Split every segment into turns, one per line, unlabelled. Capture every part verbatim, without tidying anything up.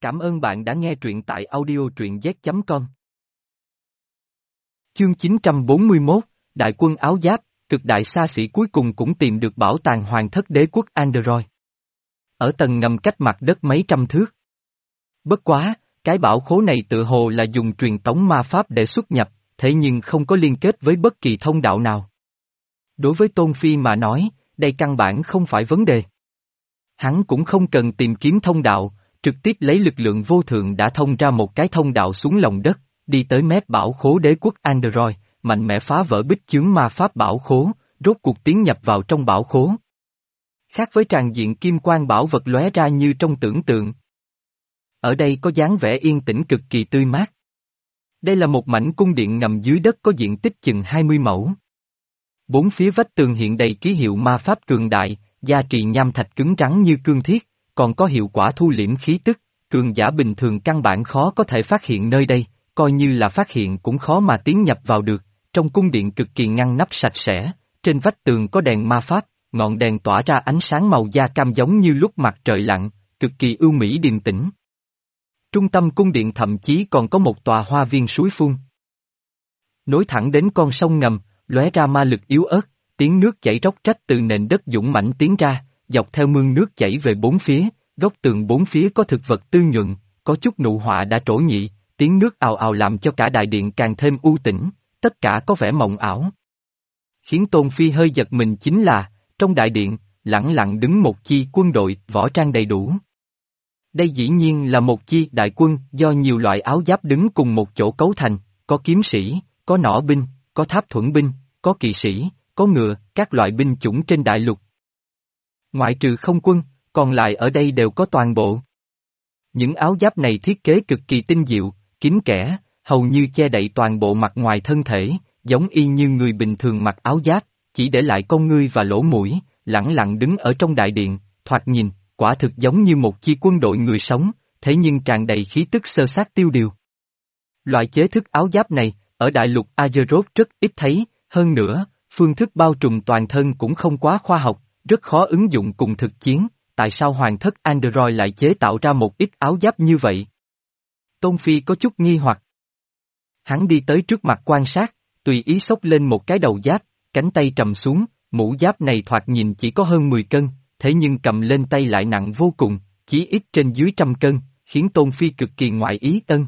Cảm ơn bạn đã nghe truyện tại audio truyện z chấm com. Chương chín trăm bốn mươi mốt, Đại quân áo giáp, cực đại xa xỉ cuối cùng cũng tìm được bảo tàng hoàng thất đế quốc Android. Ở tầng ngầm cách mặt đất mấy trăm thước. Bất quá, cái bảo khố này tự hồ là dùng truyền tống ma pháp để xuất nhập, thế nhưng không có liên kết với bất kỳ thông đạo nào. Đối với Tôn Phi mà nói, đây căn bản không phải vấn đề. Hắn cũng không cần tìm kiếm thông đạo, trực tiếp lấy lực lượng vô thượng đã thông ra một cái thông đạo xuống lòng đất, đi tới mép bảo khố đế quốc Android, mạnh mẽ phá vỡ bích chướng ma pháp bảo khố, rốt cuộc tiến nhập vào trong bảo khố. Khác với tràn diện kim quang bảo vật lóe ra như trong tưởng tượng. Ở đây có dáng vẻ yên tĩnh cực kỳ tươi mát. Đây là một mảnh cung điện ngầm dưới đất có diện tích chừng hai mươi mẫu. Bốn phía vách tường hiện đầy ký hiệu ma pháp cường đại, gia trì nham thạch cứng rắn như cương thiết, còn có hiệu quả thu liễm khí tức, cường giả bình thường căn bản khó có thể phát hiện nơi đây, coi như là phát hiện cũng khó mà tiến nhập vào được. Trong cung điện cực kỳ ngăn nắp sạch sẽ, trên vách tường có đèn ma pháp, ngọn đèn tỏa ra ánh sáng màu da cam giống như lúc mặt trời lặn, cực kỳ ưu mỹ điềm tĩnh. Trung tâm cung điện thậm chí còn có một tòa hoa viên suối phun. Nối thẳng đến con sông ngầm, lóe ra ma lực yếu ớt, tiếng nước chảy róc rách từ nền đất dũng mãnh tiến ra, dọc theo mương nước chảy về bốn phía, góc tường bốn phía có thực vật tươi nhuận, có chút nụ họa đã trổ nhị, tiếng nước ào ào làm cho cả đại điện càng thêm u tĩnh, tất cả có vẻ mộng ảo. Khiến Tôn Phi hơi giật mình chính là, trong đại điện, lẳng lặng đứng một chi quân đội, võ trang đầy đủ. Đây dĩ nhiên là một chi đại quân do nhiều loại áo giáp đứng cùng một chỗ cấu thành, có kiếm sĩ, có nỏ binh, có tháp thuẫn binh, có kỵ sĩ, có ngựa, các loại binh chủng trên đại lục. Ngoại trừ không quân, còn lại ở đây đều có toàn bộ. Những áo giáp này thiết kế cực kỳ tinh diệu, kín kẽ, hầu như che đậy toàn bộ mặt ngoài thân thể, giống y như người bình thường mặc áo giáp, chỉ để lại con ngươi và lỗ mũi, lẳng lặng đứng ở trong đại điện, thoạt nhìn, quả thực giống như một chi quân đội người sống, thế nhưng tràn đầy khí tức sơ sát tiêu điều. Loại chế thức áo giáp này, ở đại lục Azeroth rất ít thấy, hơn nữa, phương thức bao trùm toàn thân cũng không quá khoa học, rất khó ứng dụng cùng thực chiến, tại sao hoàng thất Android lại chế tạo ra một ít áo giáp như vậy? Tôn Phi có chút nghi hoặc. Hắn đi tới trước mặt quan sát, tùy ý xốc lên một cái đầu giáp, cánh tay trầm xuống, mũ giáp này thoạt nhìn chỉ có hơn mười cân, thế nhưng cầm lên tay lại nặng vô cùng, chí ít trên dưới trăm cân, khiến Tôn Phi cực kỳ ngoại ý tân.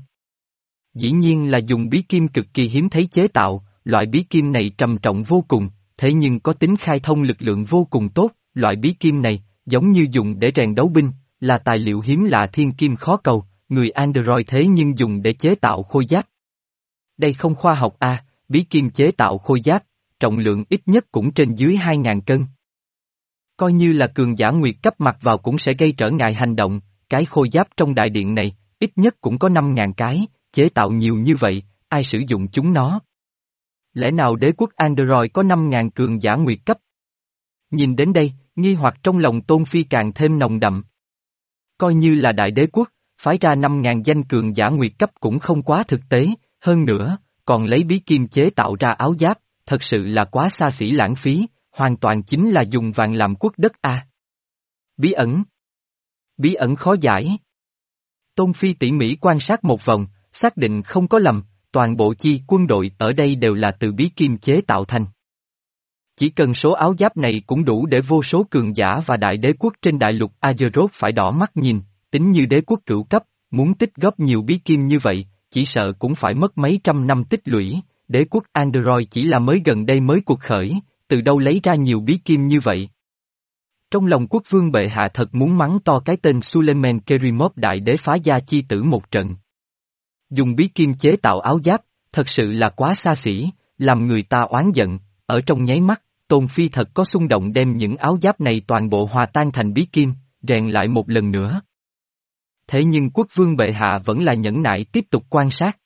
Dĩ nhiên là dùng bí kim cực kỳ hiếm thấy chế tạo, loại bí kim này trầm trọng vô cùng, thế nhưng có tính khai thông lực lượng vô cùng tốt, loại bí kim này, giống như dùng để rèn đấu binh, là tài liệu hiếm lạ thiên kim khó cầu, người Android thế nhưng dùng để chế tạo khôi giáp. Đây không khoa học a, à, bí kim chế tạo khôi giáp, trọng lượng ít nhất cũng trên dưới hai ngàn cân. Coi như là cường giả nguyệt cấp mặc vào cũng sẽ gây trở ngại hành động, cái khôi giáp trong đại điện này, ít nhất cũng có năm ngàn cái, chế tạo nhiều như vậy, ai sử dụng chúng nó? Lẽ nào đế quốc Android có năm ngàn cường giả nguyệt cấp? Nhìn đến đây, nghi hoặc trong lòng Tôn Phi càng thêm nồng đậm. Coi như là đại đế quốc, phái ra năm ngàn danh cường giả nguyệt cấp cũng không quá thực tế, hơn nữa, còn lấy bí kim chế tạo ra áo giáp, thật sự là quá xa xỉ lãng phí, hoàn toàn chính là dùng vàng làm quốc đất a. À. Bí ẩn. Bí ẩn khó giải. Tôn Phi tỉ mỉ quan sát một vòng, xác định không có lầm, toàn bộ chi quân đội ở đây đều là từ bí kim chế tạo thành. Chỉ cần số áo giáp này cũng đủ để vô số cường giả và đại đế quốc trên đại lục Azeroth phải đỏ mắt nhìn, tính như đế quốc cửu cấp, muốn tích góp nhiều bí kim như vậy, chỉ sợ cũng phải mất mấy trăm năm tích lũy, đế quốc Android chỉ là mới gần đây mới cuộc khởi, từ đâu lấy ra nhiều bí kim như vậy. Trong lòng quốc vương bệ hạ thật muốn mắng to cái tên Suleiman Kerimov đại đế phá gia chi tử một trận. Dùng bí kim chế tạo áo giáp, thật sự là quá xa xỉ, làm người ta oán giận, ở trong nháy mắt, Tôn Phi thật có xung động đem những áo giáp này toàn bộ hòa tan thành bí kim, rèn lại một lần nữa. Thế nhưng quốc vương bệ hạ vẫn là nhẫn nại tiếp tục quan sát.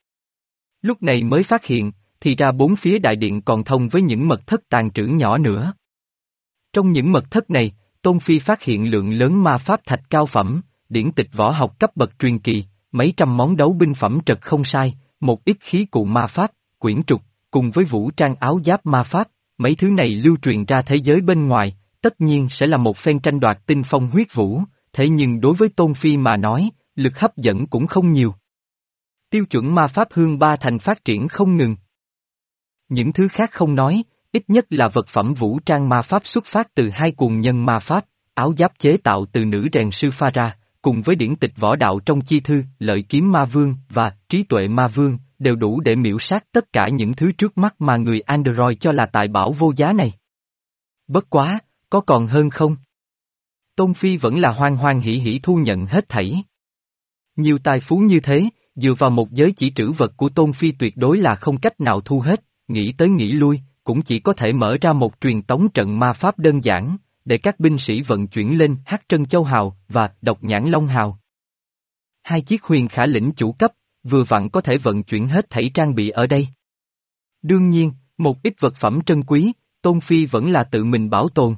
Lúc này mới phát hiện, thì ra bốn phía đại điện còn thông với những mật thất tàn trữ nhỏ nữa. Trong những mật thất này, Tôn Phi phát hiện lượng lớn ma pháp thạch cao phẩm, điển tịch võ học cấp bậc truyền kỳ, mấy trăm món đấu binh phẩm trật không sai, một ít khí cụ ma pháp, quyển trục, cùng với vũ trang áo giáp ma pháp, mấy thứ này lưu truyền ra thế giới bên ngoài, tất nhiên sẽ là một phen tranh đoạt tinh phong huyết vũ, thế nhưng đối với Tôn Phi mà nói, lực hấp dẫn cũng không nhiều. Tiêu chuẩn ma pháp hương ba thành phát triển không ngừng. Những thứ khác không nói, ít nhất là vật phẩm vũ trang ma pháp xuất phát từ hai cuồng nhân ma pháp, áo giáp chế tạo từ nữ rèn sư pha ra, cùng với điển tịch võ đạo trong chi thư, lợi kiếm ma vương và trí tuệ ma vương, đều đủ để miễu sát tất cả những thứ trước mắt mà người Android cho là tài bảo vô giá này. Bất quá, có còn hơn không? Tôn Phi vẫn là hoan hoan hỉ hỉ thu nhận hết thảy. Nhiều tài phú như thế, dựa vào một giới chỉ trữ vật của Tôn Phi tuyệt đối là không cách nào thu hết, nghĩ tới nghĩ lui, cũng chỉ có thể mở ra một truyền tống trận ma pháp đơn giản, để các binh sĩ vận chuyển lên Hắc Trân Châu Hào và Độc Nhãn Long Hào. Hai chiếc huyền khả lĩnh chủ cấp, vừa vặn có thể vận chuyển hết thảy trang bị ở đây. Đương nhiên, một ít vật phẩm trân quý, Tôn Phi vẫn là tự mình bảo tồn.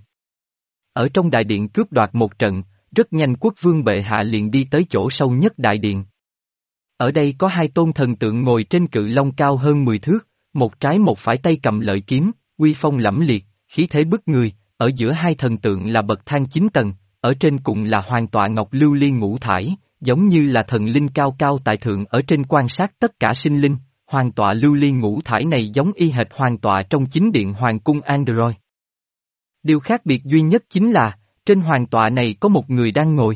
Ở trong đại điện cướp đoạt một trận, rất nhanh quốc vương bệ hạ liền đi tới chỗ sâu nhất đại điện. Ở đây có hai tôn thần tượng ngồi trên cự long cao hơn mười thước, một trái một phải tay cầm lợi kiếm, uy phong lẫm liệt, khí thế bức người, ở giữa hai thần tượng là bậc thang chín tầng, ở trên cùng là hoàng tọa ngọc lưu ly ngũ thải, giống như là thần linh cao cao tại thượng ở trên quan sát tất cả sinh linh, hoàng tọa lưu ly ngũ thải này giống y hệt hoàng tọa trong chính điện hoàng cung Android. Điều khác biệt duy nhất chính là, trên hoàng tọa này có một người đang ngồi.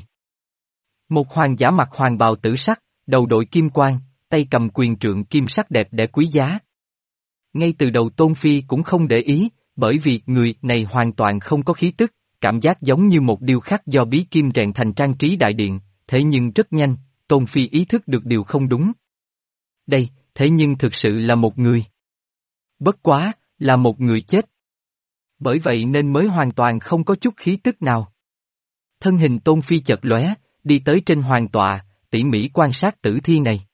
Một hoàng giả mặc hoàng bào tử sắc, đầu đội kim quan, tay cầm quyền trượng kim sắc đẹp đẽ quý giá. Ngay từ đầu Tôn Phi cũng không để ý, bởi vì người này hoàn toàn không có khí tức, cảm giác giống như một điêu khắc do bí kim rèn thành trang trí đại điện, thế nhưng rất nhanh, Tôn Phi ý thức được điều không đúng. Đây, thế nhưng thực sự là một người. Bất quá, là một người chết. Bởi vậy nên mới hoàn toàn không có chút khí tức nào. Thân hình Tôn Phi chợt lóe, đi tới trên hoàng tọa, tỉ mỉ quan sát tử thi này.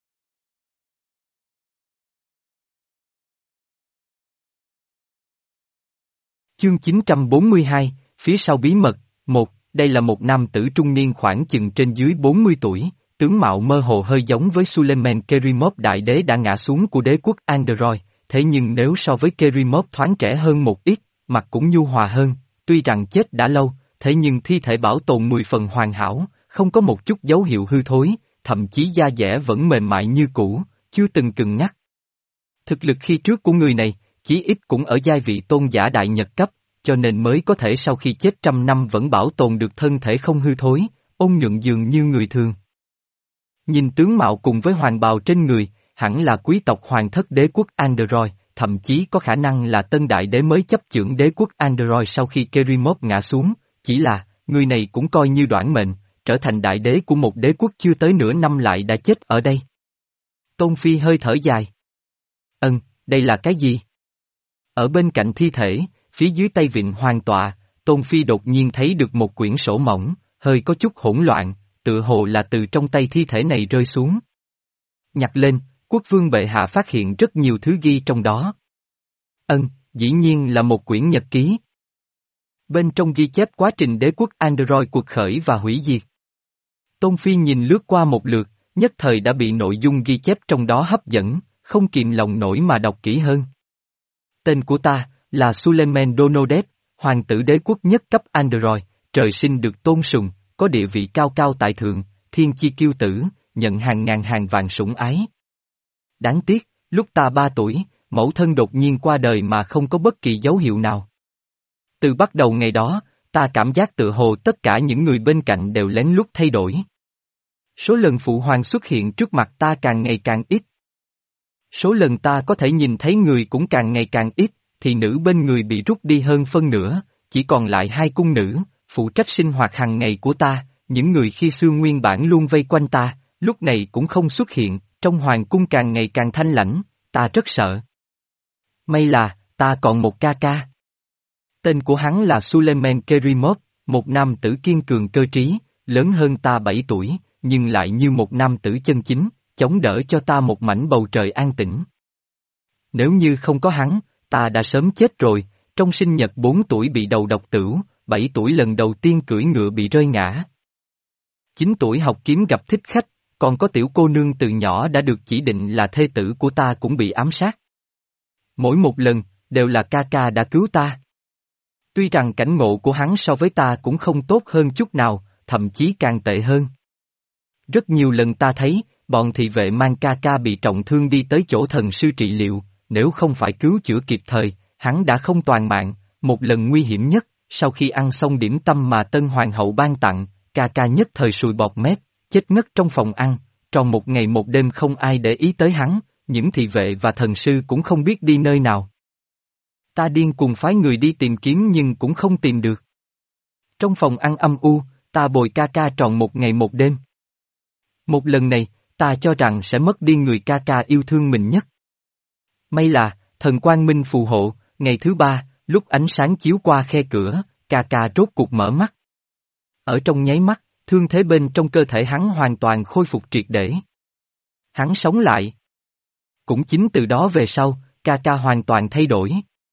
Chương chín trăm bốn mươi hai, phía sau bí mật, một, đây là một nam tử trung niên khoảng chừng trên dưới bốn mươi tuổi, tướng mạo mơ hồ hơi giống với Suleiman Kerimov đại đế đã ngã xuống của đế quốc Android, thế nhưng nếu so với Kerimov thoáng trẻ hơn một ít, mặt cũng nhu hòa hơn, tuy rằng chết đã lâu, thế nhưng thi thể bảo tồn mười phần hoàn hảo, không có một chút dấu hiệu hư thối, thậm chí da dẻ vẫn mềm mại như cũ, chưa từng cứng ngắc. Thực lực khi trước của người này, chí ít cũng ở giai vị tôn giả đại nhật cấp, cho nên mới có thể sau khi chết trăm năm vẫn bảo tồn được thân thể không hư thối, ôn nhuận dường như người thường. Nhìn tướng mạo cùng với hoàng bào trên người, hẳn là quý tộc hoàng thất đế quốc Android, thậm chí có khả năng là tân đại đế mới chấp chưởng đế quốc Android sau khi Kerimov ngã xuống, chỉ là, người này cũng coi như đoản mệnh, trở thành đại đế của một đế quốc chưa tới nửa năm lại đã chết ở đây. Tôn Phi hơi thở dài. Ừm, đây là cái gì? Ở bên cạnh thi thể, phía dưới tay vịn hoàng tọa, Tôn Phi đột nhiên thấy được một quyển sổ mỏng, hơi có chút hỗn loạn, tựa hồ là từ trong tay thi thể này rơi xuống. Nhặt lên, quốc vương bệ hạ phát hiện rất nhiều thứ ghi trong đó. Ân, dĩ nhiên là một quyển nhật ký. Bên trong ghi chép quá trình đế quốc Android cuộc khởi và hủy diệt. Tôn Phi nhìn lướt qua một lượt, nhất thời đã bị nội dung ghi chép trong đó hấp dẫn, không kìm lòng nổi mà đọc kỹ hơn. Tên của ta là Suleiman Donodev, hoàng tử đế quốc nhất cấp Android, trời sinh được tôn sùng, có địa vị cao cao tại thượng, thiên chi kiêu tử, nhận hàng ngàn hàng vạn sủng ái. Đáng tiếc, lúc ta ba tuổi, mẫu thân đột nhiên qua đời mà không có bất kỳ dấu hiệu nào. Từ bắt đầu ngày đó, ta cảm giác tựa hồ tất cả những người bên cạnh đều lén lút thay đổi. Số lần phụ hoàng xuất hiện trước mặt ta càng ngày càng ít. Số lần ta có thể nhìn thấy người cũng càng ngày càng ít, thì nữ bên người bị rút đi hơn phân nửa, chỉ còn lại hai cung nữ, phụ trách sinh hoạt hàng ngày của ta, những người khi xưa nguyên bản luôn vây quanh ta, lúc này cũng không xuất hiện, trong hoàng cung càng ngày càng thanh lãnh, ta rất sợ. May là, ta còn một ca ca. Tên của hắn là Suleiman Kerimov, một nam tử kiên cường cơ trí, lớn hơn ta bảy tuổi, nhưng lại như một nam tử chân chính, chống đỡ cho ta một mảnh bầu trời an tĩnh. Nếu như không có hắn, ta đã sớm chết rồi, trong sinh nhật bốn tuổi bị đầu độc tửu, bảy tuổi lần đầu tiên cưỡi ngựa bị rơi ngã. chín tuổi học kiếm gặp thích khách, còn có tiểu cô nương từ nhỏ đã được chỉ định là thê tử của ta cũng bị ám sát. Mỗi một lần, đều là ca ca đã cứu ta. Tuy rằng cảnh ngộ của hắn so với ta cũng không tốt hơn chút nào, thậm chí càng tệ hơn. Rất nhiều lần ta thấy, bọn thị vệ mang ca ca bị trọng thương đi tới chỗ thần sư trị liệu, nếu không phải cứu chữa kịp thời, hắn đã không toàn mạng. Một lần nguy hiểm nhất, sau khi ăn xong điểm tâm mà tân hoàng hậu ban tặng, ca ca nhất thời sùi bọt mép, chết ngất trong phòng ăn, tròn một ngày một đêm không ai để ý tới hắn, những thị vệ và thần sư cũng không biết đi nơi nào. Ta điên cuồng phái người đi tìm kiếm nhưng cũng không tìm được. Trong phòng ăn âm u, ta bồi ca ca tròn một ngày một đêm. Một lần này, ta cho rằng sẽ mất đi người ca ca yêu thương mình nhất. May là, thần quang minh phù hộ, ngày thứ ba, lúc ánh sáng chiếu qua khe cửa, ca ca rốt cuộc mở mắt. Ở trong nháy mắt, thương thế bên trong cơ thể hắn hoàn toàn khôi phục triệt để. Hắn sống lại. Cũng chính từ đó về sau, ca ca hoàn toàn thay đổi.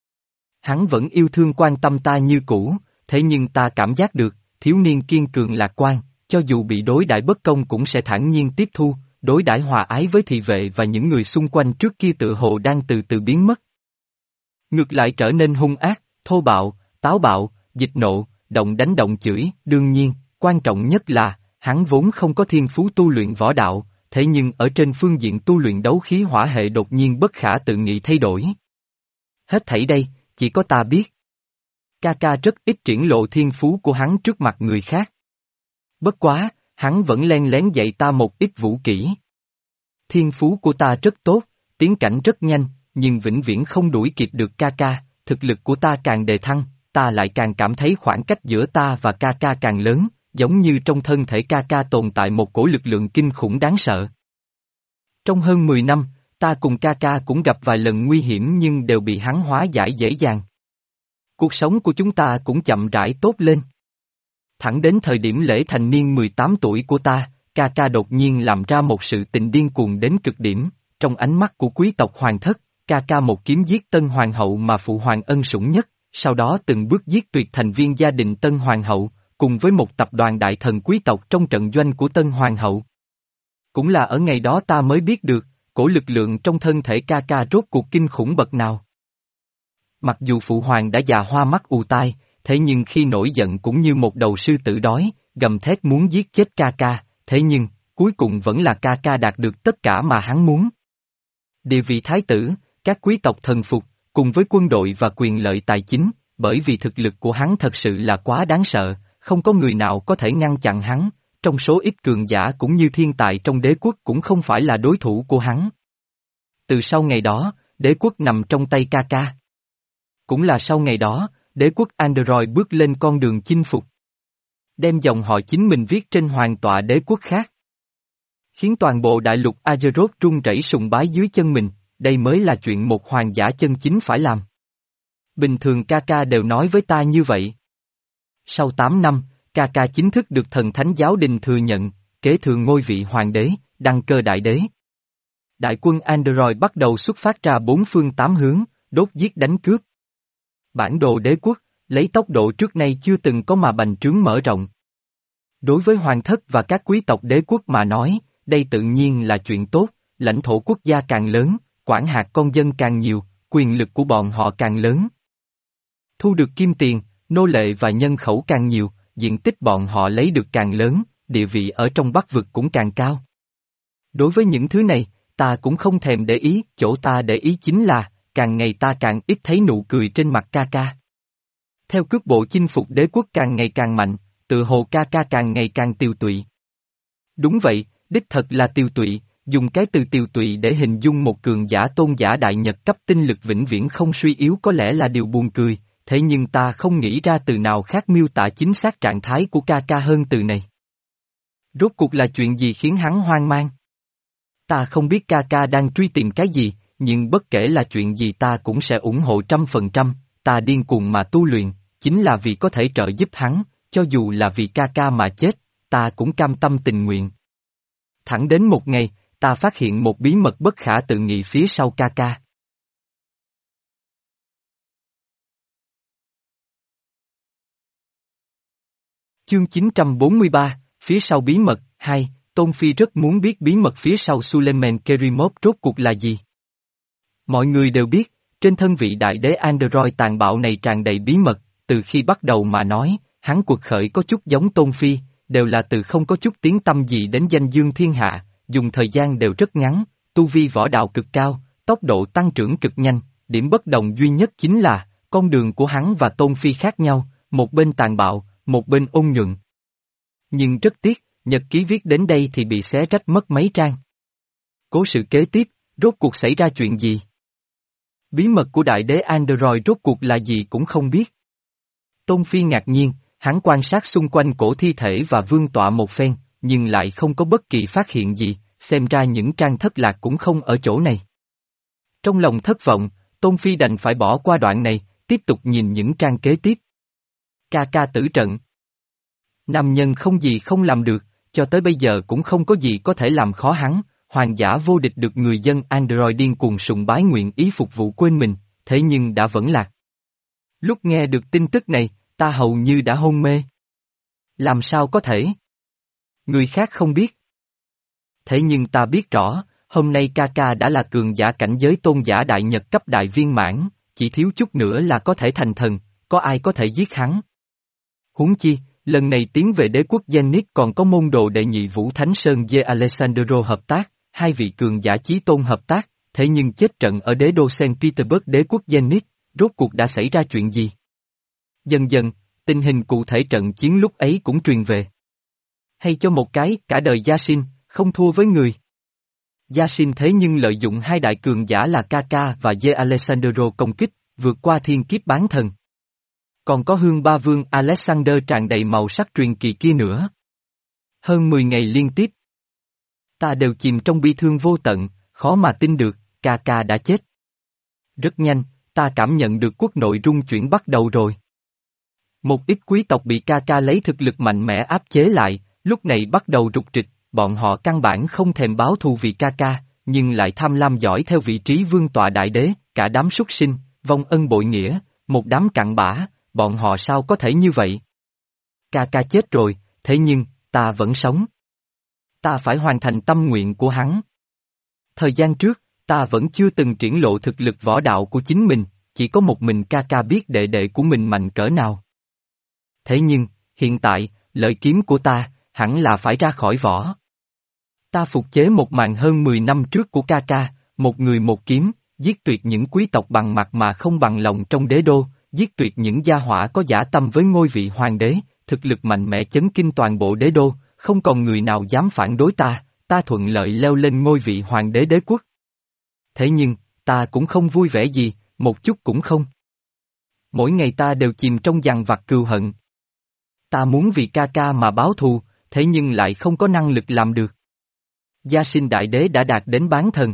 Hắn vẫn yêu thương quan tâm ta như cũ, thế nhưng ta cảm giác được, thiếu niên kiên cường lạc quan, cho dù bị đối đãi bất công cũng sẽ thản nhiên tiếp thu, đối đãi hòa ái với thị vệ và những người xung quanh trước kia tự hồ đang từ từ biến mất. Ngược lại trở nên hung ác, thô bạo, táo bạo, dịch nộ, động đánh động chửi, đương nhiên, quan trọng nhất là, hắn vốn không có thiên phú tu luyện võ đạo, thế nhưng ở trên phương diện tu luyện đấu khí hỏa hệ đột nhiên bất khả tự nghị thay đổi. Hết thảy đây, chỉ có ta biết. Ca ca rất ít triển lộ thiên phú của hắn trước mặt người khác. Bất quá, hắn vẫn len lén dạy ta một ít vũ kỹ. Thiên phú của ta rất tốt, tiến cảnh rất nhanh, nhưng vĩnh viễn không đuổi kịp được ca ca, thực lực của ta càng đề thăng, ta lại càng cảm thấy khoảng cách giữa ta và ca ca càng lớn, giống như trong thân thể ca ca tồn tại một cổ lực lượng kinh khủng đáng sợ. Trong hơn mười năm, ta cùng ca ca cũng gặp vài lần nguy hiểm nhưng đều bị hắn hóa giải dễ dàng. Cuộc sống của chúng ta cũng chậm rãi tốt lên. Thẳng đến thời điểm lễ thành niên mười tám tuổi của ta, ca ca đột nhiên làm ra một sự tình điên cuồng đến cực điểm, trong ánh mắt của quý tộc hoàng thất, ca ca một kiếm giết tân hoàng hậu mà phụ hoàng ân sủng nhất, sau đó từng bước giết tuyệt thành viên gia đình tân hoàng hậu, cùng với một tập đoàn đại thần quý tộc trong trận doanh của tân hoàng hậu. Cũng là ở ngày đó ta mới biết được, cổ lực lượng trong thân thể ca ca rốt cuộc kinh khủng bậc nào. Mặc dù phụ hoàng đã già hoa mắt ù tai, thế nhưng khi nổi giận cũng như một đầu sư tử đói, gầm thét muốn giết chết ca ca, thế nhưng, cuối cùng vẫn là ca ca đạt được tất cả mà hắn muốn. Địa vị thái tử, các quý tộc thần phục, cùng với quân đội và quyền lợi tài chính, bởi vì thực lực của hắn thật sự là quá đáng sợ, không có người nào có thể ngăn chặn hắn, trong số ít cường giả cũng như thiên tài trong đế quốc cũng không phải là đối thủ của hắn. Từ sau ngày đó, đế quốc nằm trong tay ca ca. Cũng là sau ngày đó, đế quốc Android bước lên con đường chinh phục. Đem dòng họ chính mình viết trên hoàng tọa đế quốc khác. Khiến toàn bộ đại lục Azeroth rung rẩy sùng bái dưới chân mình, đây mới là chuyện một hoàng giả chân chính phải làm. Bình thường ca ca đều nói với ta như vậy. Sau tám năm, ca ca chính thức được thần thánh giáo đình thừa nhận, kế thừa ngôi vị hoàng đế, đăng cơ đại đế. Đại quân Android bắt đầu xuất phát ra bốn phương tám hướng, đốt giết đánh cướp. Bản đồ đế quốc, lấy tốc độ trước nay chưa từng có mà bành trướng mở rộng. Đối với hoàng thất và các quý tộc đế quốc mà nói, đây tự nhiên là chuyện tốt, lãnh thổ quốc gia càng lớn, quản hạt con dân càng nhiều, quyền lực của bọn họ càng lớn. Thu được kim tiền, nô lệ và nhân khẩu càng nhiều, diện tích bọn họ lấy được càng lớn, địa vị ở trong Bắc vực cũng càng cao. Đối với những thứ này, ta cũng không thèm để ý, chỗ ta để ý chính là, càng ngày ta càng ít thấy nụ cười trên mặt ca ca. Theo cước bộ chinh phục đế quốc càng ngày càng mạnh, tự hồ ca ca càng ngày càng tiều tụy. Đúng vậy, đích thật là tiều tụy, dùng cái từ tiều tụy để hình dung một cường giả tôn giả đại nhật cấp tinh lực vĩnh viễn không suy yếu có lẽ là điều buồn cười, thế nhưng ta không nghĩ ra từ nào khác miêu tả chính xác trạng thái của ca ca hơn từ này. Rốt cuộc là chuyện gì khiến hắn hoang mang? Ta không biết ca ca đang truy tìm cái gì, nhưng bất kể là chuyện gì ta cũng sẽ ủng hộ trăm phần trăm, ta điên cuồng mà tu luyện, chính là vì có thể trợ giúp hắn, cho dù là vì ca ca mà chết, ta cũng cam tâm tình nguyện. Thẳng đến một ngày, ta phát hiện một bí mật bất khả tự nghị phía sau ca ca. Chương chín trăm bốn mươi ba, phía sau bí mật, hai, Tôn Phi rất muốn biết bí mật phía sau Suleiman Kerimov rốt cuộc là gì. Mọi người đều biết, trên thân vị đại đế Android tàn bạo này tràn đầy bí mật, từ khi bắt đầu mà nói, hắn cuộc khởi có chút giống Tôn Phi, đều là từ không có chút tiếng tăm gì đến danh dương thiên hạ, dùng thời gian đều rất ngắn, tu vi võ đạo cực cao, tốc độ tăng trưởng cực nhanh, điểm bất đồng duy nhất chính là, con đường của hắn và Tôn Phi khác nhau, một bên tàn bạo, một bên ôn nhuận. Nhưng rất tiếc, nhật ký viết đến đây thì bị xé rách mất mấy trang. Cố sự kế tiếp, rốt cuộc xảy ra chuyện gì? Bí mật của đại đế Android rốt cuộc là gì cũng không biết. Tôn Phi ngạc nhiên, hắn quan sát xung quanh cổ thi thể và vương tọa một phen, nhưng lại không có bất kỳ phát hiện gì, xem ra những trang thất lạc cũng không ở chỗ này. Trong lòng thất vọng, Tôn Phi đành phải bỏ qua đoạn này, tiếp tục nhìn những trang kế tiếp. Ca ca tử trận. Nam nhân không gì không làm được, cho tới bây giờ cũng không có gì có thể làm khó hắn, hoàng giả vô địch được người dân Android điên cuồng sùng bái nguyện ý phục vụ quên mình, thế nhưng đã vẫn lạc. Lúc nghe được tin tức này, ta hầu như đã hôn mê. Làm sao có thể? Người khác không biết. Thế nhưng ta biết rõ, hôm nay ca ca đã là cường giả cảnh giới tôn giả đại nhật cấp đại viên mãn, chỉ thiếu chút nữa là có thể thành thần, có ai có thể giết hắn. Huống chi, lần này tiến về đế quốc Zenith còn có môn đồ đệ nhị Vũ Thánh Sơn Ye Alessandro hợp tác, hai vị cường giả chí tôn hợp tác, thế nhưng chết trận ở đế đô Saint Petersburg đế quốc Zenith, rốt cuộc đã xảy ra chuyện gì? Dần dần, tình hình cụ thể trận chiến lúc ấy cũng truyền về. Hay cho một cái, cả đời Yasin, không thua với người. Yasin thế nhưng lợi dụng hai đại cường giả là Kaka và Ye Alessandro công kích, vượt qua thiên kiếp bán thần. Còn có hương ba vương Alexander tràn đầy màu sắc truyền kỳ kia nữa. Hơn mười ngày liên tiếp. Ta đều chìm trong bi thương vô tận, khó mà tin được, Kaka đã chết. Rất nhanh, ta cảm nhận được quốc nội rung chuyển bắt đầu rồi. Một ít quý tộc bị Kaka lấy thực lực mạnh mẽ áp chế lại, lúc này bắt đầu rục rịch, bọn họ căn bản không thèm báo thù vì Kaka, nhưng lại tham lam dõi theo vị trí vương tọa đại đế, cả đám súc sinh, vong ân bội nghĩa, một đám cặn bã, bọn họ sao có thể như vậy? Kaka chết rồi, thế nhưng, ta vẫn sống. Ta phải hoàn thành tâm nguyện của hắn. Thời gian trước, ta vẫn chưa từng triển lộ thực lực võ đạo của chính mình, chỉ có một mình Kaka biết đệ đệ của mình mạnh cỡ nào. Thế nhưng, hiện tại, lợi kiếm của ta, hẳn là phải ra khỏi vỏ. Ta phục chế một màn hơn mười năm trước của Kaka, một người một kiếm, giết tuyệt những quý tộc bằng mặt mà không bằng lòng trong đế đô, giết tuyệt những gia hỏa có dã tâm với ngôi vị hoàng đế, thực lực mạnh mẽ chấn kinh toàn bộ đế đô, không còn người nào dám phản đối ta, ta thuận lợi leo lên ngôi vị hoàng đế đế quốc. Thế nhưng, ta cũng không vui vẻ gì, một chút cũng không. Mỗi ngày ta đều chìm trong dằn vặt cừu hận. Ta muốn vì Kaka mà báo thù, thế nhưng lại không có năng lực làm được. Yasin đại đế đã đạt đến bán thần.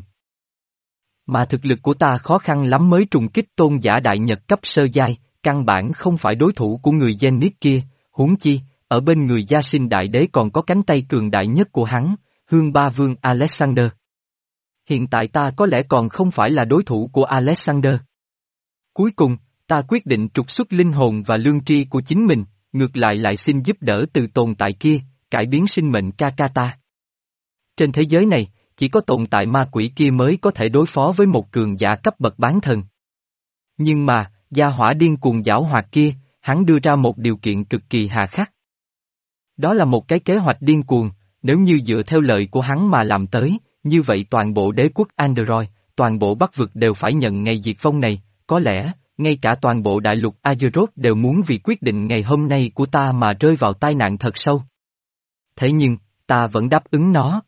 Mà thực lực của ta khó khăn lắm mới trùng kích tôn giả đại nhật cấp sơ giai, căn bản không phải đối thủ của người Zenith kia, huống chi, ở bên người Yasin đại đế còn có cánh tay cường đại nhất của hắn, hương ba vương Alexander. Hiện tại ta có lẽ còn không phải là đối thủ của Alexander. Cuối cùng, ta quyết định trục xuất linh hồn và lương tri của chính mình, ngược lại lại xin giúp đỡ từ tồn tại kia, cải biến sinh mệnh Kaka ta. Trên thế giới này, chỉ có tồn tại ma quỷ kia mới có thể đối phó với một cường giả cấp bậc bán thần. Nhưng mà, gia hỏa điên cuồng giảo hoạt kia, hắn đưa ra một điều kiện cực kỳ hà khắc. Đó là một cái kế hoạch điên cuồng, nếu như dựa theo lời của hắn mà làm tới, như vậy toàn bộ đế quốc Android, toàn bộ Bắc vực đều phải nhận ngày diệt vong này, có lẽ, ngay cả toàn bộ đại lục Azeroth đều muốn vì quyết định ngày hôm nay của ta mà rơi vào tai nạn thật sâu. Thế nhưng, ta vẫn đáp ứng nó.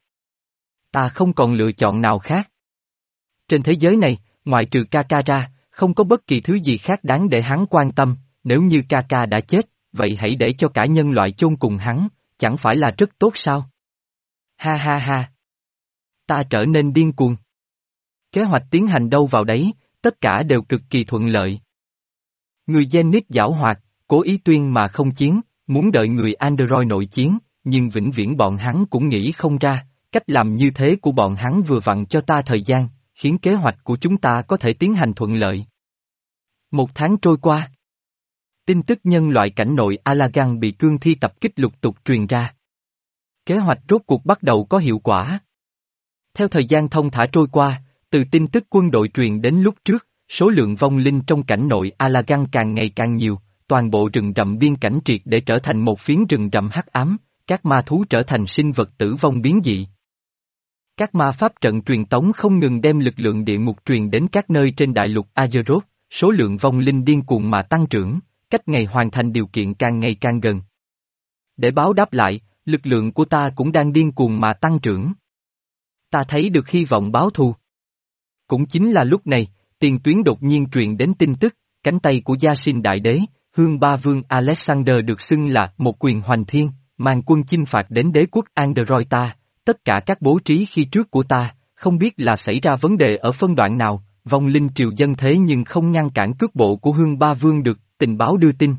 Ta không còn lựa chọn nào khác. Trên thế giới này, ngoại trừ Kaka ra, không có bất kỳ thứ gì khác đáng để hắn quan tâm, nếu như Kaka đã chết, vậy hãy để cho cả nhân loại chôn cùng hắn, chẳng phải là rất tốt sao? Ha ha ha. Ta trở nên điên cuồng. Kế hoạch tiến hành đâu vào đấy, tất cả đều cực kỳ thuận lợi. Người Zenith giảo hoạt, cố ý tuyên mà không chiến, muốn đợi người Android nội chiến, nhưng vĩnh viễn bọn hắn cũng nghĩ không ra, cách làm như thế của bọn hắn vừa vặn cho ta thời gian, khiến kế hoạch của chúng ta có thể tiến hành thuận lợi. Một tháng trôi qua. Tin tức nhân loại cảnh nội Alagan bị cương thi tập kích lục tục truyền ra. Kế hoạch rốt cuộc bắt đầu có hiệu quả. Theo thời gian thông thả trôi qua, từ tin tức quân đội truyền đến lúc trước, số lượng vong linh trong cảnh nội Alagan càng ngày càng nhiều, toàn bộ rừng rậm biên cảnh triệt để trở thành một phiến rừng rậm hắc ám, các ma thú trở thành sinh vật tử vong biến dị. Các ma pháp trận truyền tống không ngừng đem lực lượng địa ngục truyền đến các nơi trên đại lục Azeroth, số lượng vong linh điên cuồng mà tăng trưởng, cách ngày hoàn thành điều kiện càng ngày càng gần. Để báo đáp lại, lực lượng của ta cũng đang điên cuồng mà tăng trưởng. Ta thấy được hy vọng báo thù. Cũng chính là lúc này, tiền tuyến đột nhiên truyền đến tin tức, cánh tay của Gia Sinh Đại Đế, Hương Ba Vương Alexander được xưng là một quyền hoành thiên, mang quân chinh phạt đến đế quốc Android ta, tất cả các bố trí khi trước của ta, không biết là xảy ra vấn đề ở phân đoạn nào, vong linh triều dân thế nhưng không ngăn cản cước bộ của Hương Ba Vương được, tình báo đưa tin.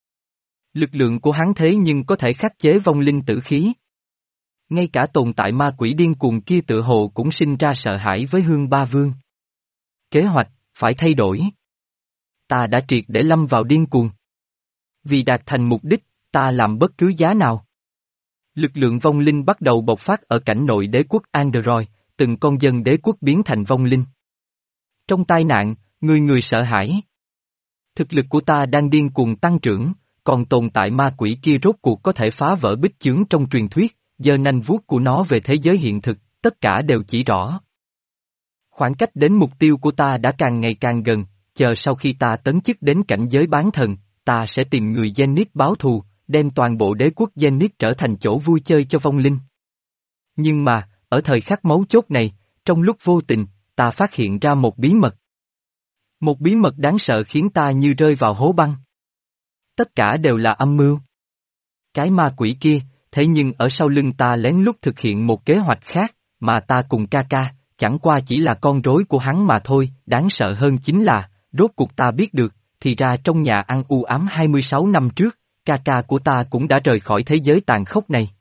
Lực lượng của hắn thế nhưng có thể khắc chế vong linh tử khí. Ngay cả tồn tại ma quỷ điên cuồng kia tự hồ cũng sinh ra sợ hãi với Hương Ba Vương. Kế hoạch, phải thay đổi. Ta đã triệt để lâm vào điên cuồng. Vì đạt thành mục đích, ta làm bất cứ giá nào. Lực lượng vong linh bắt đầu bộc phát ở cảnh nội đế quốc Android, từng con dân đế quốc biến thành vong linh. Trong tai nạn, người người sợ hãi. Thực lực của ta đang điên cuồng tăng trưởng, còn tồn tại ma quỷ kia rốt cuộc có thể phá vỡ bích chướng trong truyền thuyết, giơ nanh vuốt của nó về thế giới hiện thực, tất cả đều chỉ rõ. Khoảng cách đến mục tiêu của ta đã càng ngày càng gần, chờ sau khi ta tấn chức đến cảnh giới bán thần, ta sẽ tìm người Zenith báo thù, đem toàn bộ đế quốc Zenith trở thành chỗ vui chơi cho vong linh. Nhưng mà, ở thời khắc mấu chốt này, trong lúc vô tình, ta phát hiện ra một bí mật. Một bí mật đáng sợ khiến ta như rơi vào hố băng. Tất cả đều là âm mưu. Cái ma quỷ kia, thế nhưng ở sau lưng ta lén lút thực hiện một kế hoạch khác, mà ta cùng ca ca, chẳng qua chỉ là con rối của hắn mà thôi, đáng sợ hơn chính là, rốt cuộc ta biết được, thì ra trong nhà ăn u ám hai mươi sáu năm trước, ca ca của ta cũng đã rời khỏi thế giới tàn khốc này.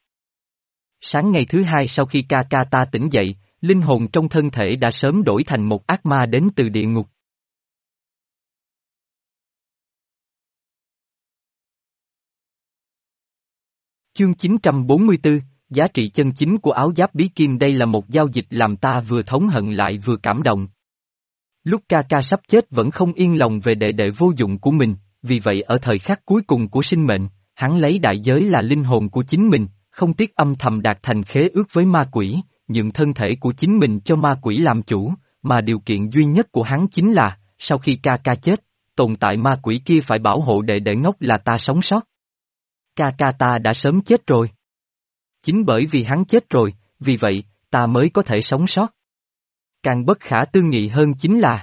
Sáng ngày thứ hai sau khi ca ca ta tỉnh dậy, linh hồn trong thân thể đã sớm đổi thành một ác ma đến từ địa ngục. Chương chín trăm bốn mươi tư, giá trị chân chính của áo giáp bí kim. Đây là một giao dịch làm ta vừa thống hận lại vừa cảm động. Lúc ca ca sắp chết vẫn không yên lòng về đệ đệ vô dụng của mình, vì vậy ở thời khắc cuối cùng của sinh mệnh, hắn lấy đại giới là linh hồn của chính mình, không tiếc âm thầm đạt thành khế ước với ma quỷ, nhượng thân thể của chính mình cho ma quỷ làm chủ, mà điều kiện duy nhất của hắn chính là, sau khi ca ca chết, tồn tại ma quỷ kia phải bảo hộ đệ đệ ngốc là ta sống sót. Ca ca ta đã sớm chết rồi. Chính bởi vì hắn chết rồi, vì vậy, ta mới có thể sống sót. Càng bất khả tư nghị hơn chính là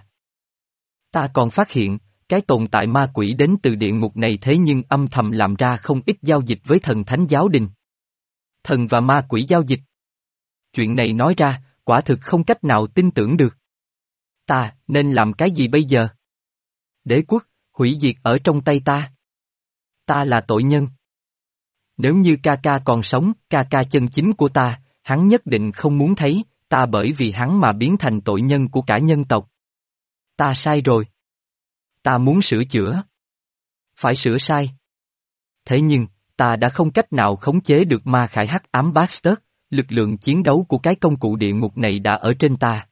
ta còn phát hiện, cái tồn tại ma quỷ đến từ địa ngục này thế nhưng âm thầm làm ra không ít giao dịch với thần thánh giáo đình. Thần và ma quỷ giao dịch. Chuyện này nói ra, quả thực không cách nào tin tưởng được. Ta, nên làm cái gì bây giờ? Đế quốc, hủy diệt ở trong tay ta. Ta là tội nhân. Nếu như ca ca còn sống, ca ca chân chính của ta, hắn nhất định không muốn thấy, ta bởi vì hắn mà biến thành tội nhân của cả nhân tộc. Ta sai rồi. Ta muốn sửa chữa. Phải sửa sai. Thế nhưng, ta đã không cách nào khống chế được ma khải hắc ám Baxter, lực lượng chiến đấu của cái công cụ địa ngục này đã ở trên ta.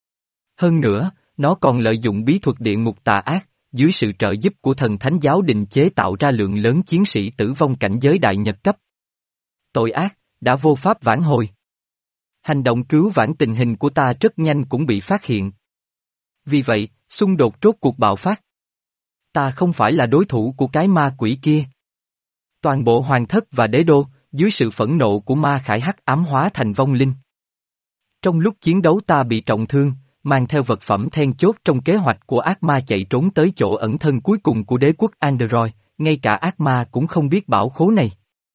Hơn nữa, nó còn lợi dụng bí thuật địa ngục tà ác, dưới sự trợ giúp của thần thánh giáo đình chế tạo ra lượng lớn chiến sĩ tử vong cảnh giới đại nhật cấp. Tội ác, đã vô pháp vãn hồi. Hành động cứu vãn tình hình của ta rất nhanh cũng bị phát hiện. Vì vậy, xung đột rốt cuộc bạo phát. Ta không phải là đối thủ của cái ma quỷ kia. Toàn bộ hoàng thất và đế đô, dưới sự phẫn nộ của ma khải hắc ám hóa thành vong linh. Trong lúc chiến đấu ta bị trọng thương, mang theo vật phẩm then chốt trong kế hoạch của ác ma chạy trốn tới chỗ ẩn thân cuối cùng của đế quốc Android, ngay cả ác ma cũng không biết bảo khố này.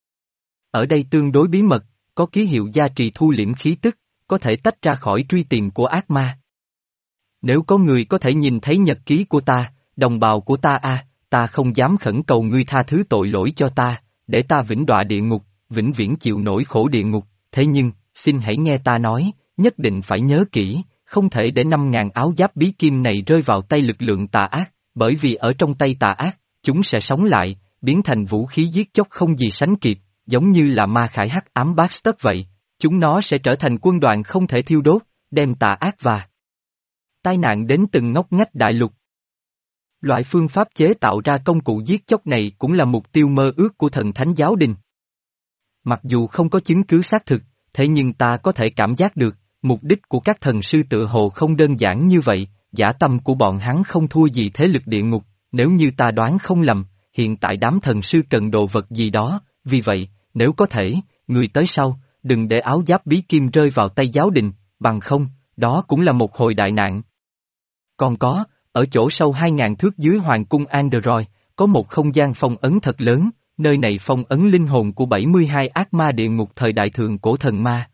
Ở đây tương đối bí mật, có ký hiệu gia trì thu liễm khí tức, có thể tách ra khỏi truy tìm của ác ma. Nếu có người có thể nhìn thấy nhật ký của ta, đồng bào của ta a, ta không dám khẩn cầu ngươi tha thứ tội lỗi cho ta, để ta vĩnh đọa địa ngục, vĩnh viễn chịu nỗi khổ địa ngục, thế nhưng, xin hãy nghe ta nói, nhất định phải nhớ kỹ, không thể để năm ngàn áo giáp bí kim này rơi vào tay lực lượng tà ác, bởi vì ở trong tay tà ác, chúng sẽ sống lại, biến thành vũ khí giết chóc không gì sánh kịp, giống như là ma khải hắc ám Baxter vậy, chúng nó sẽ trở thành quân đoàn không thể thiêu đốt, đem tà ác và tai nạn đến từng ngóc ngách đại lục. Loại phương pháp chế tạo ra công cụ giết chóc này cũng là mục tiêu mơ ước của thần thánh giáo đình. Mặc dù không có chứng cứ xác thực, thế nhưng ta có thể cảm giác được, mục đích của các thần sư tựa hồ không đơn giản như vậy, dã tâm của bọn hắn không thua gì thế lực địa ngục, nếu như ta đoán không lầm, hiện tại đám thần sư cần đồ vật gì đó, vì vậy, nếu có thể, người tới sau, đừng để áo giáp bí kim rơi vào tay giáo đình, bằng không, đó cũng là một hồi đại nạn. Còn có, ở chỗ sâu hai ngàn thước dưới hoàng cung Android, có một không gian phong ấn thật lớn, nơi này phong ấn linh hồn của bảy mươi hai ác ma địa ngục thời đại thượng cổ thần ma.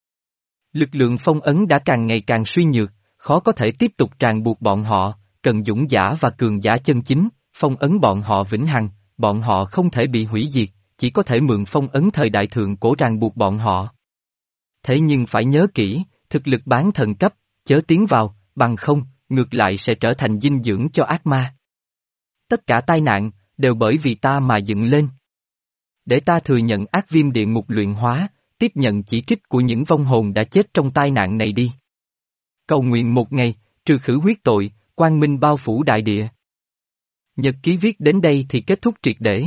Lực lượng phong ấn đã càng ngày càng suy nhược, khó có thể tiếp tục ràng buộc bọn họ, cần dũng giả và cường giả chân chính, phong ấn bọn họ vĩnh hằng, bọn họ không thể bị hủy diệt, chỉ có thể mượn phong ấn thời đại thượng cổ ràng buộc bọn họ. Thế nhưng phải nhớ kỹ, thực lực bán thần cấp, chớ tiến vào, bằng không, ngược lại sẽ trở thành dinh dưỡng cho ác ma. Tất cả tai nạn, đều bởi vì ta mà dựng lên. Để ta thừa nhận ác viêm địa ngục luyện hóa, tiếp nhận chỉ trích của những vong hồn đã chết trong tai nạn này đi. Cầu nguyện một ngày, trừ khử huyết tội, quang minh bao phủ đại địa. Nhật ký viết đến đây thì kết thúc triệt để.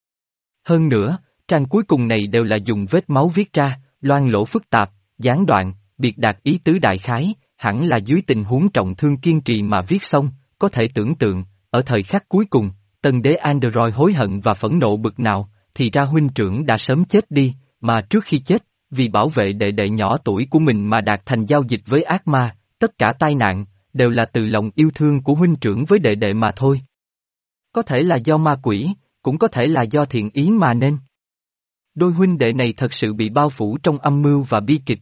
Hơn nữa, trang cuối cùng này đều là dùng vết máu viết ra, loang lỗ phức tạp, gián đoạn, biệt đạt ý tứ đại khái, hẳn là dưới tình huống trọng thương kiên trì mà viết xong, có thể tưởng tượng, ở thời khắc cuối cùng, tân đế Android hối hận và phẫn nộ bực nào, thì ra huynh trưởng đã sớm chết đi, mà trước khi chết, vì bảo vệ đệ đệ nhỏ tuổi của mình mà đạt thành giao dịch với ác ma, tất cả tai nạn, đều là từ lòng yêu thương của huynh trưởng với đệ đệ mà thôi. Có thể là do ma quỷ, cũng có thể là do thiện ý mà nên. Đôi huynh đệ này thật sự bị bao phủ trong âm mưu và bi kịch.